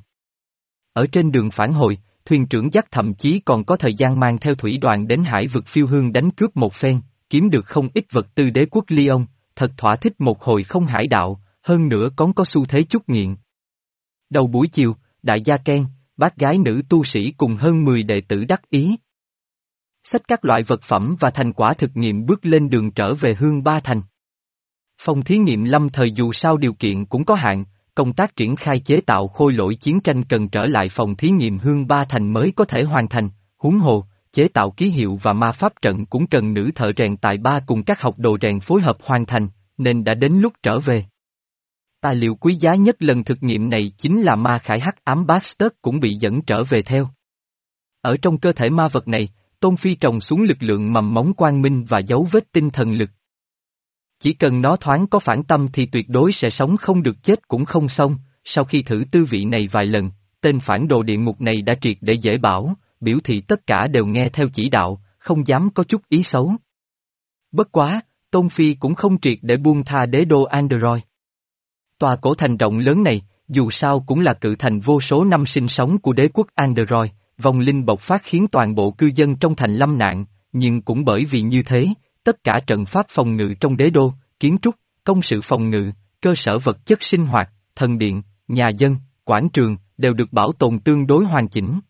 Ở trên đường phản hồi, thuyền trưởng dắt thậm chí còn có thời gian mang theo thủy đoàn đến hải vực phiêu hương đánh cướp một phen, kiếm được không ít vật tư đế quốc Lyon, thật thỏa thích một hồi không hải đạo, hơn nữa còn có xu thế chút nghiện. Đầu buổi chiều, đại gia Ken, bác gái nữ tu sĩ cùng hơn mười đệ tử đắc ý. Xách các loại vật phẩm và thành quả thực nghiệm bước lên đường trở về Hương Ba Thành. Phòng thí nghiệm lâm thời dù sao điều kiện cũng có hạn, công tác triển khai chế tạo khôi lỗi chiến tranh cần trở lại phòng thí nghiệm Hương Ba Thành mới có thể hoàn thành, huống hồ, chế tạo ký hiệu và ma pháp trận cũng cần nữ thợ rèn tài ba cùng các học đồ rèn phối hợp hoàn thành, nên đã đến lúc trở về. Tài liệu quý giá nhất lần thực nghiệm này chính là ma khải hắc ám Bastet cũng bị dẫn trở về theo. Ở trong cơ thể ma vật này, Tôn Phi trồng xuống lực lượng mầm móng quang minh và dấu vết tinh thần lực. Chỉ cần nó thoáng có phản tâm thì tuyệt đối sẽ sống không được chết cũng không xong, sau khi thử tư vị này vài lần, tên phản đồ địa ngục này đã triệt để dễ bảo, biểu thị tất cả đều nghe theo chỉ đạo, không dám có chút ý xấu. Bất quá, Tôn Phi cũng không triệt để buông tha đế đô Android. Tòa cổ thành rộng lớn này, dù sao cũng là cự thành vô số năm sinh sống của đế quốc Android, vong linh bộc phát khiến toàn bộ cư dân trong thành lâm nạn, nhưng cũng bởi vì như thế, tất cả trận pháp phòng ngự trong đế đô, kiến trúc, công sự phòng ngự, cơ sở vật chất sinh hoạt, thần điện, nhà dân, quảng trường, đều được bảo tồn tương đối hoàn chỉnh.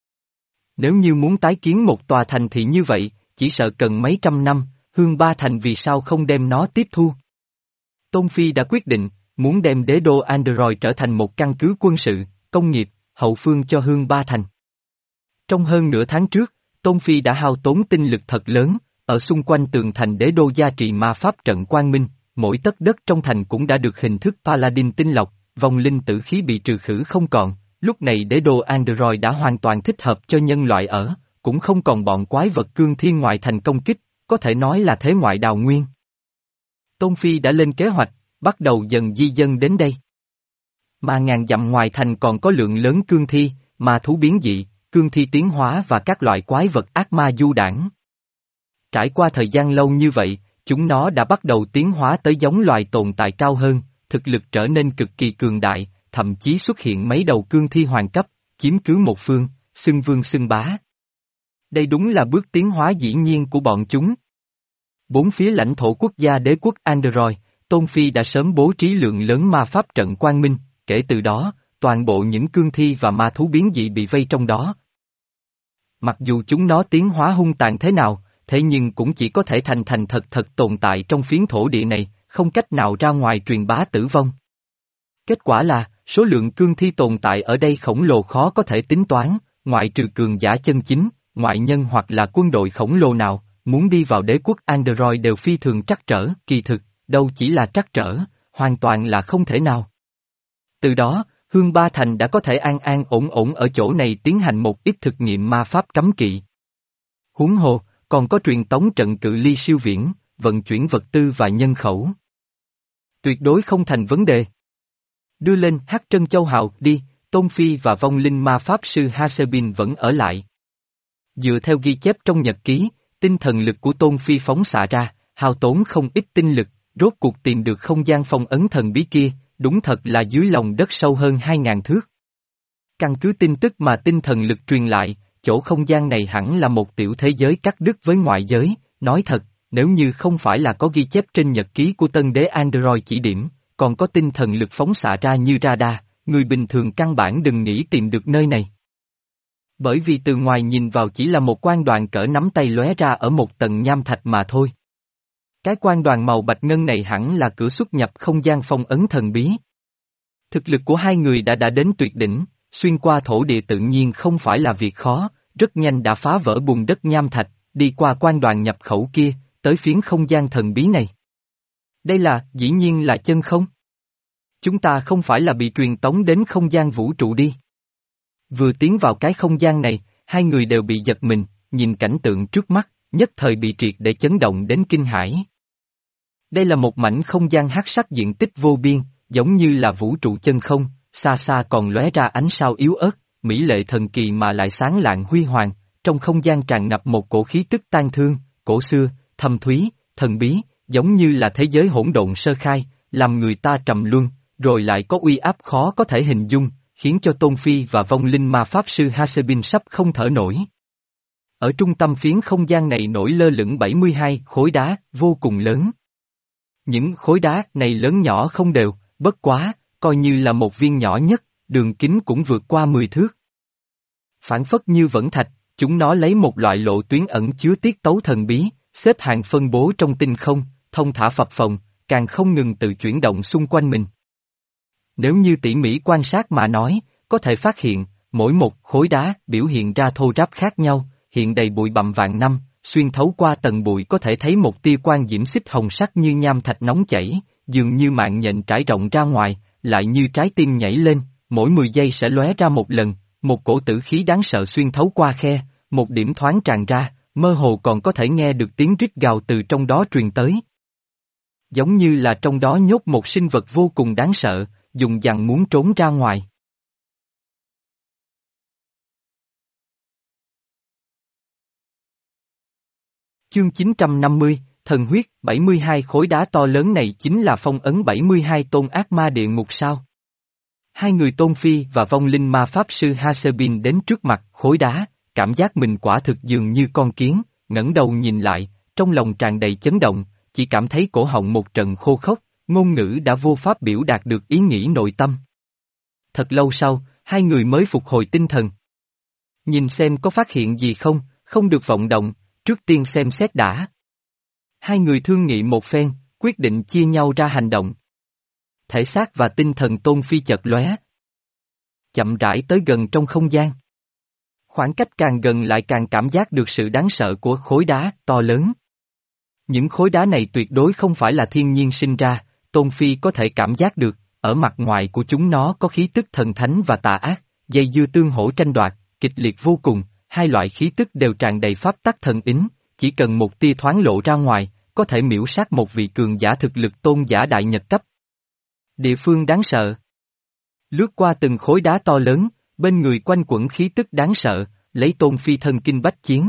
Nếu như muốn tái kiến một tòa thành thị như vậy, chỉ sợ cần mấy trăm năm, Hương Ba Thành vì sao không đem nó tiếp thu. Tôn Phi đã quyết định, muốn đem đế đô Android trở thành một căn cứ quân sự, công nghiệp, hậu phương cho Hương Ba Thành. Trong hơn nửa tháng trước, Tôn Phi đã hao tốn tinh lực thật lớn, ở xung quanh tường thành đế đô gia trì ma pháp trận quang minh, mỗi tấc đất trong thành cũng đã được hình thức Paladin tinh lọc, vong linh tử khí bị trừ khử không còn, lúc này đế đô Android đã hoàn toàn thích hợp cho nhân loại ở, cũng không còn bọn quái vật cương thiên ngoại thành công kích, có thể nói là thế ngoại đào nguyên. Tôn Phi đã lên kế hoạch, bắt đầu dần di dân đến đây. Mà ngàn dặm ngoài thành còn có lượng lớn cương thi, ma thú biến dị, cương thi tiến hóa và các loại quái vật ác ma du đảng. Trải qua thời gian lâu như vậy, chúng nó đã bắt đầu tiến hóa tới giống loài tồn tại cao hơn, thực lực trở nên cực kỳ cường đại, thậm chí xuất hiện mấy đầu cương thi hoàng cấp, chiếm cứ một phương, xưng vương xưng bá. Đây đúng là bước tiến hóa dĩ nhiên của bọn chúng. Bốn phía lãnh thổ quốc gia đế quốc Android, Tôn Phi đã sớm bố trí lượng lớn ma pháp trận quang minh, kể từ đó, toàn bộ những cương thi và ma thú biến dị bị vây trong đó. Mặc dù chúng nó tiến hóa hung tàn thế nào, thế nhưng cũng chỉ có thể thành thành thật thật tồn tại trong phiến thổ địa này, không cách nào ra ngoài truyền bá tử vong. Kết quả là, số lượng cương thi tồn tại ở đây khổng lồ khó có thể tính toán, ngoại trừ cường giả chân chính, ngoại nhân hoặc là quân đội khổng lồ nào, muốn đi vào đế quốc Android đều phi thường trắc trở, kỳ thực, đâu chỉ là trắc trở, hoàn toàn là không thể nào. Từ đó, Hương Ba Thành đã có thể an an ổn ổn ở chỗ này tiến hành một ít thực nghiệm ma pháp cấm kỵ. Huống hồ, còn có truyền tống trận cự ly siêu viễn, vận chuyển vật tư và nhân khẩu. Tuyệt đối không thành vấn đề. Đưa lên Hắc Trân Châu Hào đi, Tôn Phi và vong linh ma pháp sư Hasebin vẫn ở lại. Dựa theo ghi chép trong nhật ký, tinh thần lực của Tôn Phi phóng xạ ra, hao tốn không ít tinh lực, rốt cuộc tìm được không gian phong ấn thần bí kia, đúng thật là dưới lòng đất sâu hơn hai ngàn thước. Căn cứ tin tức mà tinh thần lực truyền lại, chỗ không gian này hẳn là một tiểu thế giới cắt đứt với ngoại giới, nói thật, nếu như không phải là có ghi chép trên nhật ký của tân đế Android chỉ điểm, còn có tinh thần lực phóng xạ ra như radar, người bình thường căn bản đừng nghĩ tìm được nơi này. Bởi vì từ ngoài nhìn vào chỉ là một quan đoàn cỡ nắm tay lóe ra ở một tầng nham thạch mà thôi. Cái quan đoàn màu bạch ngân này hẳn là cửa xuất nhập không gian phong ấn thần bí. Thực lực của hai người đã đã đến tuyệt đỉnh, xuyên qua thổ địa tự nhiên không phải là việc khó, rất nhanh đã phá vỡ bùn đất nham thạch, đi qua quan đoàn nhập khẩu kia, tới phiến không gian thần bí này. Đây là, dĩ nhiên là chân không? Chúng ta không phải là bị truyền tống đến không gian vũ trụ đi. Vừa tiến vào cái không gian này, hai người đều bị giật mình, nhìn cảnh tượng trước mắt, nhất thời bị triệt để chấn động đến kinh hãi. Đây là một mảnh không gian hắc sắc diện tích vô biên, giống như là vũ trụ chân không, xa xa còn lóe ra ánh sao yếu ớt, mỹ lệ thần kỳ mà lại sáng lạng huy hoàng, trong không gian tràn ngập một cổ khí tức tang thương, cổ xưa, thâm thúy, thần bí, giống như là thế giới hỗn độn sơ khai, làm người ta trầm luân, rồi lại có uy áp khó có thể hình dung, khiến cho Tôn Phi và vong linh ma pháp sư Hasebin sắp không thở nổi. Ở trung tâm phiến không gian này nổi lơ lửng bảy mươi hai khối đá, vô cùng lớn. Những khối đá này lớn nhỏ không đều, bất quá, coi như là một viên nhỏ nhất, đường kính cũng vượt qua mười thước. Phản phất như vẫn thạch, chúng nó lấy một loại lộ tuyến ẩn chứa tiết tấu thần bí, xếp hàng phân bố trong tinh không, thông thả phập phồng, càng không ngừng tự chuyển động xung quanh mình. Nếu như tỉ mỉ quan sát mà nói, có thể phát hiện, mỗi một khối đá biểu hiện ra thô ráp khác nhau, hiện đầy bụi bặm vạn năm, xuyên thấu qua tầng bụi có thể thấy một tia quang diễm xích hồng sắc như nham thạch nóng chảy, dường như mạng nhện trải rộng ra ngoài, lại như trái tim nhảy lên, mỗi mười giây sẽ lóe ra một lần, một cổ tử khí đáng sợ xuyên thấu qua khe, một điểm thoáng tràn ra, mơ hồ còn có thể nghe được tiếng rít gào từ trong đó truyền tới. Giống như là trong đó nhốt một sinh vật vô cùng đáng sợ, dùng dằng muốn trốn ra ngoài. Chương chín trăm năm mươi, Thần huyết, bảy mươi hai khối đá to lớn này chính là phong ấn bảy mươi hai tôn ác ma địa ngục sao? Hai người Tôn Phi và vong linh ma pháp sư Hasebin đến trước mặt khối đá, cảm giác mình quả thực dường như con kiến, ngẩng đầu nhìn lại, trong lòng tràn đầy chấn động, chỉ cảm thấy cổ họng một trận khô khốc, ngôn ngữ đã vô pháp biểu đạt được ý nghĩ nội tâm. Thật lâu sau, hai người mới phục hồi tinh thần. Nhìn xem có phát hiện gì không, không được vọng động, trước tiên xem xét đã. Hai người thương nghị một phen, quyết định chia nhau ra hành động. Thể xác và tinh thần Tôn Phi chợt lóe. Chậm rãi tới gần trong không gian. Khoảng cách càng gần lại càng cảm giác được sự đáng sợ của khối đá to lớn. Những khối đá này tuyệt đối không phải là thiên nhiên sinh ra, Tôn Phi có thể cảm giác được, ở mặt ngoài của chúng nó có khí tức thần thánh và tà ác, dây dưa tương hỗ tranh đoạt, kịch liệt vô cùng, hai loại khí tức đều tràn đầy pháp tắc thần ính, chỉ cần một tia thoáng lộ ra ngoài, có thể miễu sát một vị cường giả thực lực tôn giả đại nhật cấp. Địa phương đáng sợ. Lướt qua từng khối đá to lớn, bên người quanh quẩn khí tức đáng sợ, lấy Tôn Phi thân kinh bách chiến.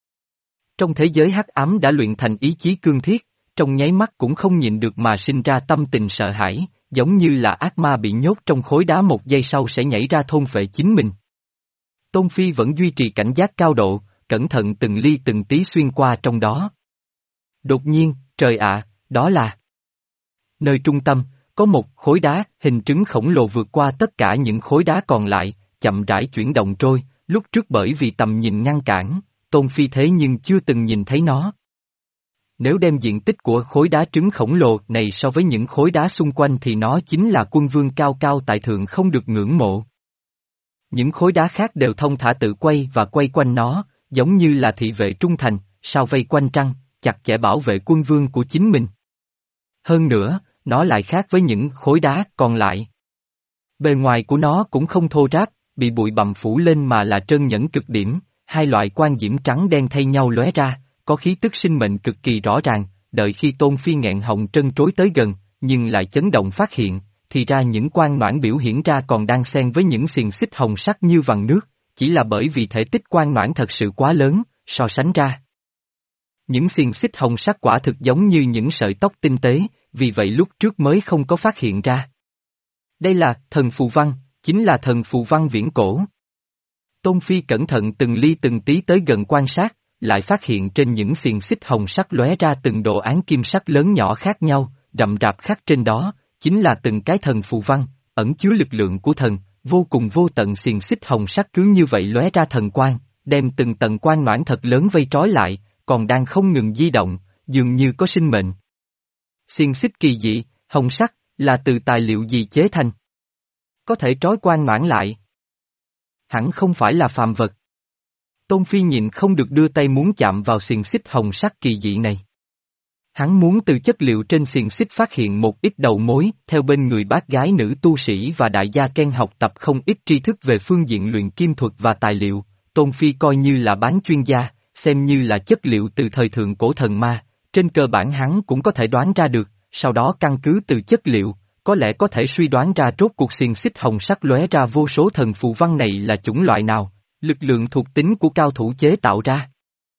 Trong thế giới hắc ám đã luyện thành ý chí cương thiết, trong nháy mắt cũng không nhịn được mà sinh ra tâm tình sợ hãi, giống như là ác ma bị nhốt trong khối đá một giây sau sẽ nhảy ra thôn phệ chính mình. Tôn Phi vẫn duy trì cảnh giác cao độ, cẩn thận từng ly từng tí xuyên qua trong đó. Đột nhiên, trời ạ, đó là... Nơi trung tâm, có một khối đá, hình trứng khổng lồ vượt qua tất cả những khối đá còn lại, chậm rãi chuyển động trôi, lúc trước bởi vì tầm nhìn ngăn cản, Tôn Phi thế nhưng chưa từng nhìn thấy nó. Nếu đem diện tích của khối đá trứng khổng lồ này so với những khối đá xung quanh thì nó chính là quân vương cao cao tại thượng không được ngưỡng mộ. Những khối đá khác đều thông thả tự quay và quay quanh nó, giống như là thị vệ trung thành, sao vây quanh trăng, chặt chẽ bảo vệ quân vương của chính mình. Hơn nữa, nó lại khác với những khối đá còn lại. Bề ngoài của nó cũng không thô ráp, bị bụi bặm phủ lên mà là trơn nhẵn cực điểm, hai loại quang diễm trắng đen thay nhau lóe ra, có khí tức sinh mệnh cực kỳ rõ ràng, đợi khi Tôn Phi nghẹn họng trân trối tới gần, nhưng lại chấn động phát hiện, thì ra những quang noãn biểu hiển ra còn đang xen với những xiềng xích hồng sắc như vằn nước, chỉ là bởi vì thể tích quang noãn thật sự quá lớn, so sánh ra. Những xiềng xích hồng sắc quả thực giống như những sợi tóc tinh tế, vì vậy lúc trước mới không có phát hiện ra. Đây là thần phù văn, chính là thần phù văn viễn cổ. Tôn Phi cẩn thận từng ly từng tí tới gần quan sát, lại phát hiện trên những xiềng xích hồng sắc lóe ra từng đồ án kim sắc lớn nhỏ khác nhau, rậm rạp khắc trên đó, chính là từng cái thần phù văn, ẩn chứa lực lượng của thần, vô cùng vô tận xiềng xích hồng sắc cứ như vậy lóe ra thần quang, đem từng tầng quang noãn thật lớn vây trói lại, còn đang không ngừng di động, dường như có sinh mệnh. Xiềng xích kỳ dị, hồng sắc, là từ tài liệu gì chế thành? Có thể trói quang noãn lại. Hẳn không phải là phàm vật. Tôn Phi nhịn không được đưa tay muốn chạm vào xiềng xích hồng sắc kỳ dị này. Hắn muốn từ chất liệu trên xiềng xích phát hiện một ít đầu mối, theo bên người bác gái nữ tu sĩ và đại gia Ken học tập không ít tri thức về phương diện luyện kim thuật và tài liệu, Tôn Phi coi như là bán chuyên gia, xem như là chất liệu từ thời thượng cổ thần ma, trên cơ bản hắn cũng có thể đoán ra được, sau đó căn cứ từ chất liệu, có lẽ có thể suy đoán ra rốt cuộc xiềng xích hồng sắc lóe ra vô số thần phù văn này là chủng loại nào, lực lượng thuộc tính của cao thủ chế tạo ra.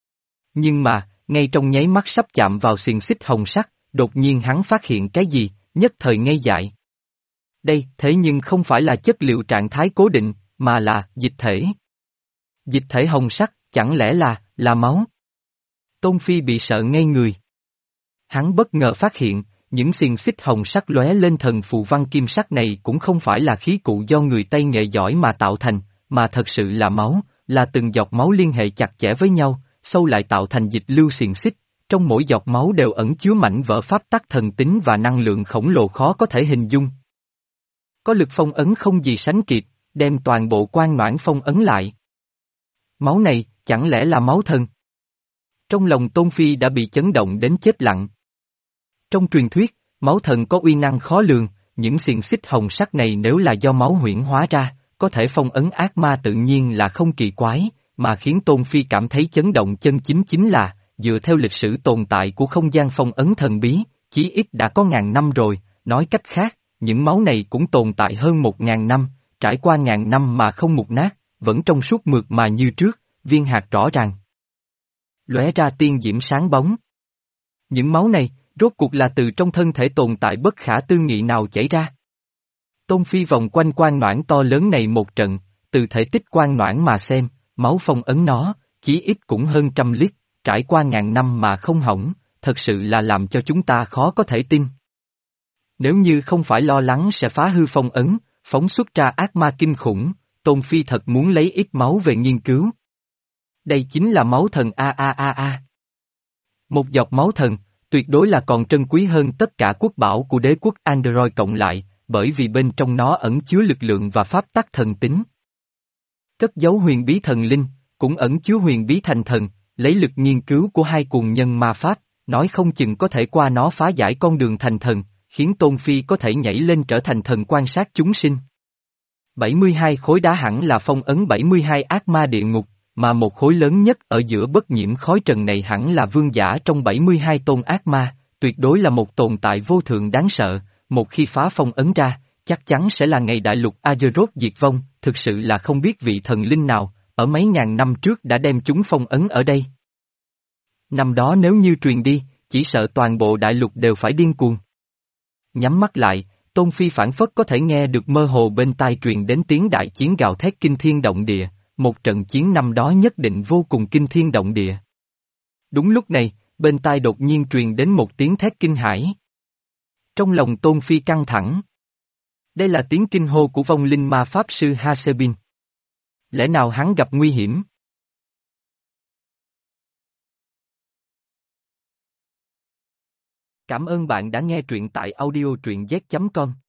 Nhưng mà, ngay trong nháy mắt sắp chạm vào xiềng xích hồng sắc, đột nhiên hắn phát hiện cái gì, nhất thời ngây dại. Đây, thế nhưng không phải là chất liệu trạng thái cố định, mà là dịch thể. Dịch thể hồng sắc, chẳng lẽ là, là máu? Tôn Phi bị sợ ngây người. Hắn bất ngờ phát hiện, những xiềng xích hồng sắc lóe lên thần phù văn kim sắc này cũng không phải là khí cụ do người Tây nghệ giỏi mà tạo thành, mà thật sự là máu, là từng giọt máu liên hệ chặt chẽ với nhau, sâu lại tạo thành dịch lưu xiềng xích. Trong mỗi giọt máu đều ẩn chứa mảnh vỡ pháp tắc thần tính và năng lượng khổng lồ khó có thể hình dung. Có lực phong ấn không gì sánh kịp, đem toàn bộ quan noãn phong ấn lại. Máu này, chẳng lẽ là máu thần? Trong lòng Tôn Phi đã bị chấn động đến chết lặng. Trong truyền thuyết, máu thần có uy năng khó lường, những xiềng xích hồng sắc này nếu là do máu huyễn hóa ra, có thể phong ấn ác ma tự nhiên là không kỳ quái, mà khiến Tôn Phi cảm thấy chấn động chân chính chính là, dựa theo lịch sử tồn tại của không gian phong ấn thần bí, chí ít đã có ngàn năm rồi, nói cách khác, những máu này cũng tồn tại hơn một ngàn năm, trải qua ngàn năm mà không mục nát, vẫn trong suốt mượt mà như trước, viên hạt rõ ràng. Lóe ra tiên diễm sáng bóng. Những máu này, rốt cuộc là từ trong thân thể tồn tại bất khả tư nghị nào chảy ra. Tôn Phi vòng quanh quan noãn to lớn này một trận, từ thể tích quan noãn mà xem, máu phong ấn nó, chí ít cũng hơn trăm lít, trải qua ngàn năm mà không hỏng, thật sự là làm cho chúng ta khó có thể tin. Nếu như không phải lo lắng sẽ phá hư phong ấn, phóng xuất ra ác ma kinh khủng, Tôn Phi thật muốn lấy ít máu về nghiên cứu. Đây chính là máu thần a a a a. Một giọt máu thần, tuyệt đối là còn trân quý hơn tất cả quốc bảo của đế quốc Android cộng lại, bởi vì bên trong nó ẩn chứa lực lượng và pháp tắc thần tính. Cất giấu huyền bí thần linh, cũng ẩn chứa huyền bí thành thần, lấy lực nghiên cứu của hai cuồng nhân ma pháp, nói không chừng có thể qua nó phá giải con đường thành thần, khiến Tôn Phi có thể nhảy lên trở thành thần quan sát chúng sinh. bảy mươi hai khối đá hẳn là phong ấn bảy mươi hai ác ma địa ngục, mà một khối lớn nhất ở giữa bất nhiễm khói trần này hẳn là vương giả trong bảy mươi hai tôn ác ma, tuyệt đối là một tồn tại vô thượng đáng sợ, một khi phá phong ấn ra, chắc chắn sẽ là ngày đại lục Azeroth diệt vong, thực sự là không biết vị thần linh nào, ở mấy ngàn năm trước đã đem chúng phong ấn ở đây. Năm đó nếu như truyền đi, chỉ sợ toàn bộ đại lục đều phải điên cuồng. Nhắm mắt lại, Tôn Phi phản phất có thể nghe được mơ hồ bên tai truyền đến tiếng đại chiến gào thét kinh thiên động địa, một trận chiến năm đó nhất định vô cùng kinh thiên động địa. Đúng lúc này, bên tai đột nhiên truyền đến một tiếng thét kinh hãi. Trong lòng Tôn Phi căng thẳng. Đây là tiếng kinh hô của vong linh ma pháp sư Hasebin. Lẽ nào hắn gặp nguy hiểm? Cảm ơn bạn đã nghe truyện tại audio truyện z chấm com.